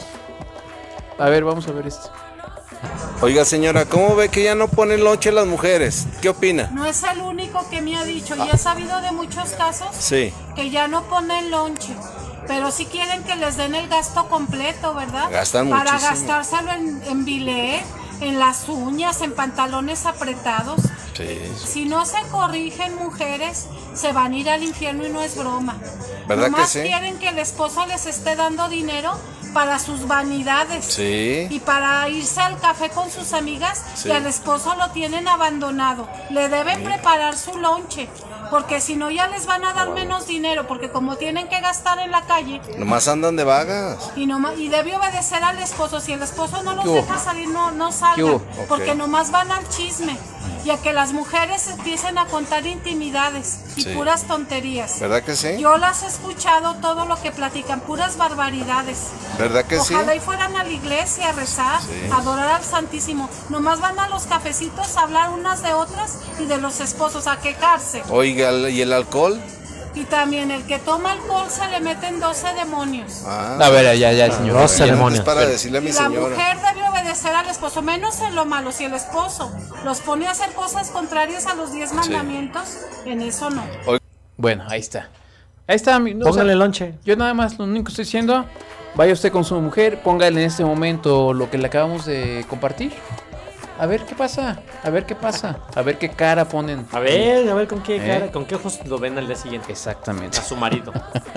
A ver, vamos a ver esto. Oiga, señora, ¿cómo ve que ya no ponen lonche las mujeres? ¿Qué opina? No es el único que me ha dicho, y he sabido de muchos casos Sí. que ya no ponen lonche, pero sí quieren que les den el gasto completo, ¿verdad? Gastan Para muchísimo. gastárselo en, en bilé, en las uñas, en pantalones apretados. Sí. Si no se corrigen, mujeres, se van a ir al infierno y no es broma. ¿Verdad que Nomás sí? quieren que el esposo les esté dando dinero para sus vanidades. Sí. Y para irse al café con sus amigas, Sí. y al esposo lo tienen abandonado. Le deben Sí. preparar su lonche, porque si no ya les van a dar menos dinero, porque como tienen que gastar en la calle, Nomás andan de vagas. y, noma- y debe obedecer al esposo. Si el esposo no los ¿Qué hubo? deja salir, no, no ¿Qué salgan, hubo? porque Ok. nomás van al chisme. Y a que las mujeres empiecen a contar intimidades y Sí. puras tonterías. ¿Verdad que sí? Yo las he escuchado todo lo que platican, puras barbaridades. ¿Verdad que sí? Ojalá y fueran a la iglesia a rezar, Sí. a adorar al Santísimo. Nomás van a los cafecitos a hablar unas de otras y de los esposos, a quejarse. Oiga, ¿y el alcohol? Y también el que toma alcohol se le meten doce demonios. Ah. A ver, ya, ya, señor. doce Ya, demonios. es para Pero- decirle a mi Y la señora. mujer debe obedecer al esposo, menos en lo malo. Si el esposo los pone a hacer cosas contrarias a los diez mandamientos, en eso no. Bueno, ahí está. Ahí está. mi- no, Póngale o sea, lonche. Yo nada más, lo único que estoy diciendo, vaya usted con su mujer, póngale en este momento lo que le acabamos de compartir. A ver qué pasa, a ver qué pasa, a ver qué cara ponen. A ver, a ver con qué ¿Eh? cara, con qué ojos lo ven al día siguiente. Exactamente. A su marido.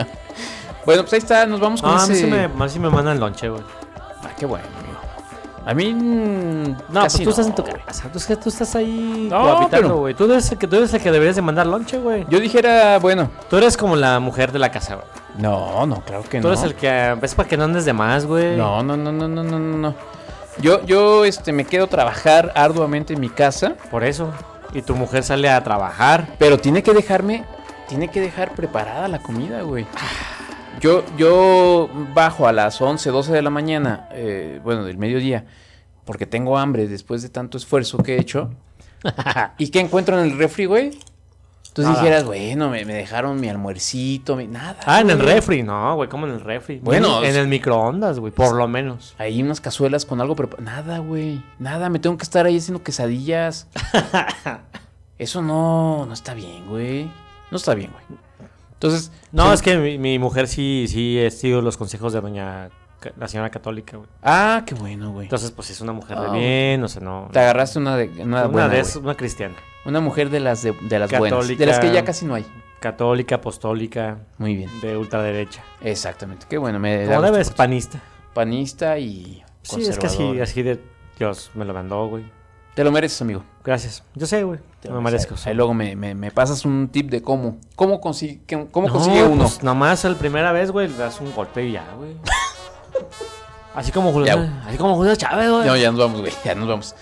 Bueno, pues ahí está, nos vamos con No, a mí ese... sí me, a mí sí me mandan lonche, güey. Ah, qué bueno, amigo. A mí... mm, No, pues casi tú estás no, en tu güey. casa. Tú, es que tú estás ahí No, cohabitando, pero- güey. Tú eres el que tú eres el que deberías de mandar lonche, güey. Yo dijera, bueno. Tú eres como la mujer de la casa, güey. No, no, claro que Tú no. eres el que ves para que no andes de más, güey. No, no, no, no, no, no, no, no. Yo, yo, este, me quedo a trabajar arduamente en mi casa. Por eso. Y tu mujer sale a trabajar. Pero tiene que dejarme, tiene que dejar preparada la comida, güey. Yo, yo bajo a las once, doce de la mañana, eh, bueno, del mediodía, porque tengo hambre después de tanto esfuerzo que he hecho. ¿Y qué encuentro en el refri, güey? Entonces Nada. dijeras, bueno, me, me dejaron mi almuercito, mi- nada. Ah, en el güey. refri. No, güey, como en el refri. Bueno, en el microondas, güey, por lo menos. Ahí unas cazuelas con algo preparado. Nada, güey. Nada, me tengo que estar ahí haciendo quesadillas. Eso no, no está bien, güey. No está bien, güey. Entonces... No, sí- es que mi, mi mujer sí, sí ha sido los consejos de doña, ca- la señora católica, güey. Ah, qué bueno, güey. Entonces, pues es una mujer de Ah, bien, o sea, no. Te agarraste una de una, Una buena, de güey. esas, una cristiana. Una mujer de las de, de las buenas, de las que ya casi no hay. Católica, apostólica. Muy bien. De ultraderecha. Exactamente. Qué bueno, me Como da debes, gusto. panista. Panista y Sí, es que así, conservador. así de Dios me lo mandó, güey. Te lo mereces, amigo. Gracias. Yo sé, güey. Te Me lo merezco. mereces. Ahí luego me, me, me pasas un tip de cómo cómo consigue cómo No, consigue uno. Pues nomás la primera vez, güey, le das un golpe y ya, güey. Así como Julio, Ya. así como Julio Chávez, güey. No, ya nos vamos, güey. Ya nos vamos.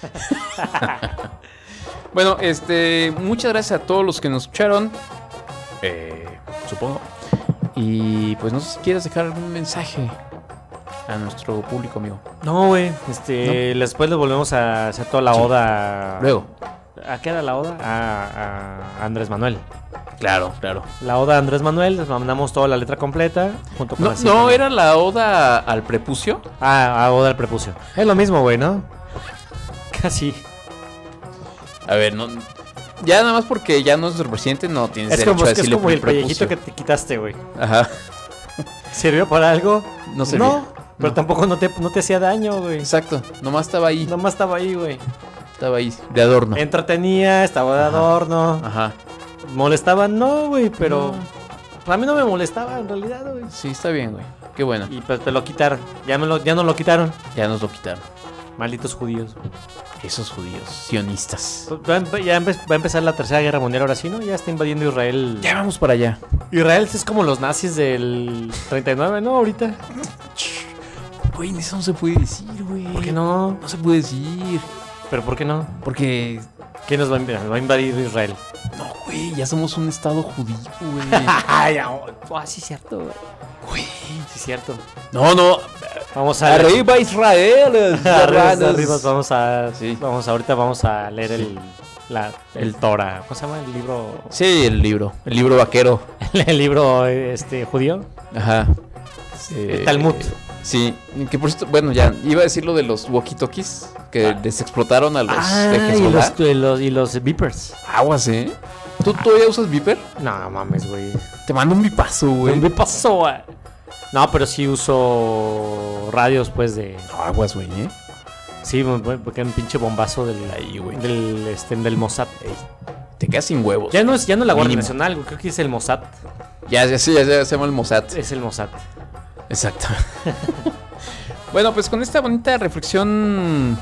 Bueno, este, muchas gracias a todos los que nos escucharon. Eh, supongo. Y pues no sé si quieres dejar algún mensaje a nuestro público, amigo. No, güey. Este, después le volvemos a hacer toda la Sí. oda. Luego. ¿A qué era la oda? A, a Andrés Manuel. Claro, claro. La oda a Andrés Manuel, les mandamos toda la letra completa. Junto con No, la no sinfonía. era la oda al prepucio. Ah, a oda al prepucio. Es lo mismo, güey, ¿no? Casi. A ver, no. Ya nada más porque ya no es nuestro presidente, no tienes Es derecho como, a es, que es decirle como el prepucio. pellejito que te quitaste, güey. Ajá. ¿Sirvió para algo? No sirvió. No, pero No. tampoco no te, no te hacía daño, güey. Exacto, nomás estaba ahí. Nomás estaba ahí, güey. Estaba ahí, de adorno. Entretenía, estaba de adorno. Ajá. ¿Molestaba? No, güey, pero... A mí no me molestaba, en realidad, güey. Sí, está bien, güey. Qué bueno. Y pues te lo quitaron. Ya, me lo, ya no lo quitaron. Ya nos lo quitaron. Malditos judíos. Esos judíos sionistas. Va a, empe- ya empe- va a empezar la tercera guerra mundial ahora sí, ¿no? Ya está invadiendo Israel. Ya vamos para allá. Israel es como los nazis del treinta y nueve, ¿no? Ahorita. Güey, eso no se puede decir, güey. ¿Por qué no? No se puede decir. ¿Pero por qué no? Porque... ¿Quién nos va a invadir? Va a invadir Israel. No, güey, ya somos un estado judío, güey. Ay, oh, sí es cierto, güey. Güey, sí es cierto. No, no. Vamos a Arriba Israel. arriba, arriba, vamos a... Sí. Vamos, ahorita vamos a leer sí. el... La, el Torah. ¿Cómo se llama el libro? Sí, el libro. El libro vaquero. el libro este judío. Ajá. El eh, Talmud. Sí, que por cierto, bueno, ya iba a decir lo de los walkie-talkies que ah. les explotaron a los ah, de Hezbollah. Y los, y los, y los beepers. Aguas, ¿eh? ¿Tú todavía usas beeper? No, mames, güey. Te mando un bipazo, güey. Un bipazo, güey. No, pero sí uso radios, pues, de... No, aguas, güey, ¿eh? Sí, porque un pinche bombazo del... Ahí, güey. Del, este, del Mossad. Ey. Te quedas sin huevos. Ya no es, ya no es la Guardia Mínimo. Nacional, güey. Creo que es el Mossad. Ya, ya, sí, ya, ya se llama el Mossad. Es el Mossad. Exacto. Bueno, pues con esta bonita reflexión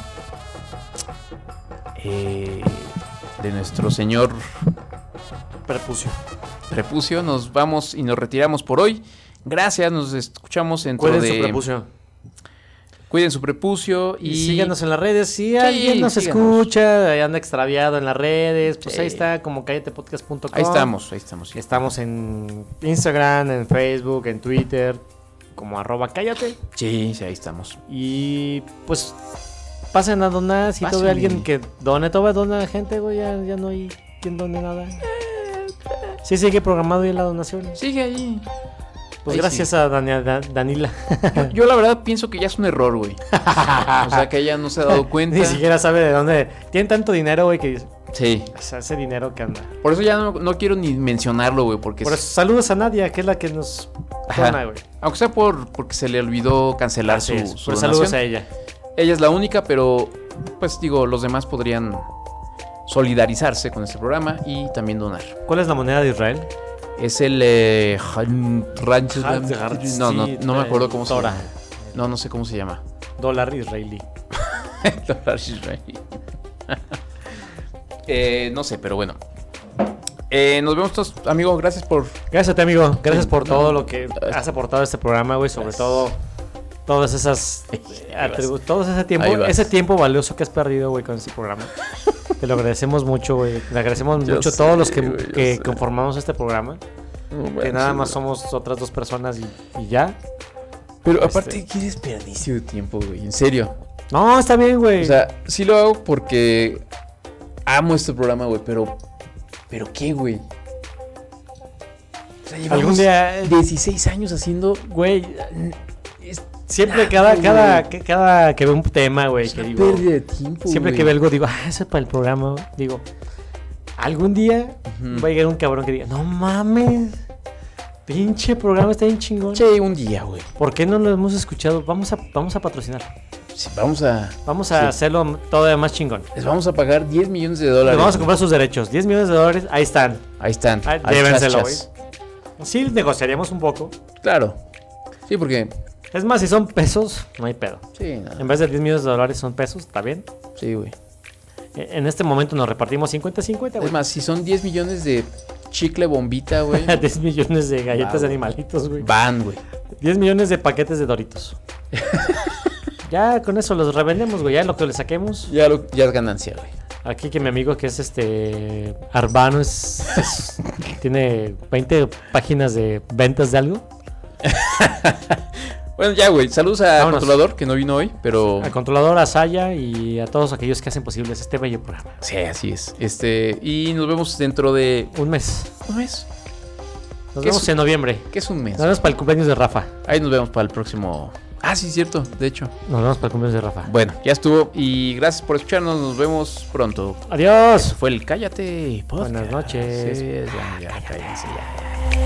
eh, de nuestro señor Prepucio. Prepucio, nos vamos y nos retiramos por hoy. Gracias, nos escuchamos dentro Cuiden de... su prepucio. Cuiden su prepucio y... y síganos en las redes. Si sí, alguien nos síganos. escucha, anda extraviado en las redes, pues sí. ahí está, como cállate podcast punto com. Ahí estamos, ahí estamos. Sí. Estamos en Instagram, en Facebook, en Twitter, como arroba cállate. Sí, sí, ahí estamos. Y pues pasen a donar. Si todavía alguien que done, todavía dona gente, güey, ya, ya no hay quien done nada. Sí, sigue programado ya la donación. Sigue ahí. Pues ahí gracias sí. a Dania, da, Danila. Yo, yo la verdad pienso que ya es un error, güey. O sea, que ella no se ha dado cuenta. Ni siquiera sabe de dónde. Tiene tanto dinero, güey, que... Sí. O sea, ese dinero que anda. Por eso ya no, no quiero ni mencionarlo, güey, porque... Por eso, saludos a Nadia, que es la que nos dona, güey. Aunque sea por porque se le olvidó cancelar Así su, su donación. Saludos a ella. Ella es la única, pero, pues, digo, los demás podrían solidarizarse con este programa y también donar. ¿Cuál es la moneda de Israel? Es el eh, rancho. No, no, no me acuerdo cómo se llama. No, no sé cómo se llama. Dólar israelí. Dólar israelí. eh, no sé, pero bueno. Eh, nos vemos todos, amigo. Gracias por. Gracias a ti, amigo. Gracias por todo lo que has aportado a este programa, güey. Sobre todo todas esas atributos, todo ese tiempo, ese tiempo valioso que has perdido, güey, con este programa. Te lo agradecemos mucho, güey. Le agradecemos yo mucho a todos los que, wey, que conformamos este programa. No, bueno, que nada sí, más somos otras dos personas y, y ya. Pero este... aparte, qué desperdicio de tiempo, güey. En serio. No, está bien, güey. O sea, sí lo hago porque amo este programa, güey. Pero, ¿pero qué, güey? O sea, llevamos algún día dieciséis años haciendo, güey. Siempre, nah, cada, cada, cada que veo un tema, güey, que digo. Pérdida de tiempo, siempre wey. que veo algo, digo, ah, eso es para el programa. Digo, algún día uh-huh. va a llegar un cabrón que diga, no mames, pinche programa está bien chingón. Che, un día, güey. ¿Por qué no lo hemos escuchado? Vamos a, vamos a patrocinar. Sí, vamos a. Vamos a sí. hacerlo todavía más chingón. Les vamos a pagar diez millones de dólares. Les vamos a comprar sus derechos. diez millones de dólares, ahí están. Ahí están. Ahí, llévenselo, güey. Sí, negociaríamos un poco. Claro. Sí, porque. Es más, si son pesos, no hay pedo. Sí, nada. En vez de diez millones de dólares son pesos, ¿está bien? Sí, güey. En este momento nos repartimos cincuenta cincuenta, güey. Es más, si son diez millones de chicle bombita, güey. diez millones de galletas Va, de animalitos, güey. Van, güey. diez millones de paquetes de Doritos. Ya con eso los revendemos, güey. Ya lo que le saquemos. Ya, lo, ya es ganancia, güey. Aquí que mi amigo que es este Arbano es, es tiene veinte páginas de ventas de algo. Bueno, ya, güey. Saludos al controlador, que no vino hoy, pero... Al controlador, a Saya y a todos aquellos que hacen posible este bello programa. Sí, así es. Este Y nos vemos dentro de... Un mes. ¿Un mes? Nos vemos en noviembre. ¿Qué es un mes? Nos vemos para el cumpleaños de Rafa. Ahí nos vemos para el próximo... Ah, sí, cierto, de hecho. Nos vemos para el cumpleaños de Rafa. Bueno, ya estuvo. Y gracias por escucharnos. Nos vemos pronto. Adiós. Eso fue el Cállate Podcast. Buenas noches. Sí, ya, ya, cállense, ya, ya.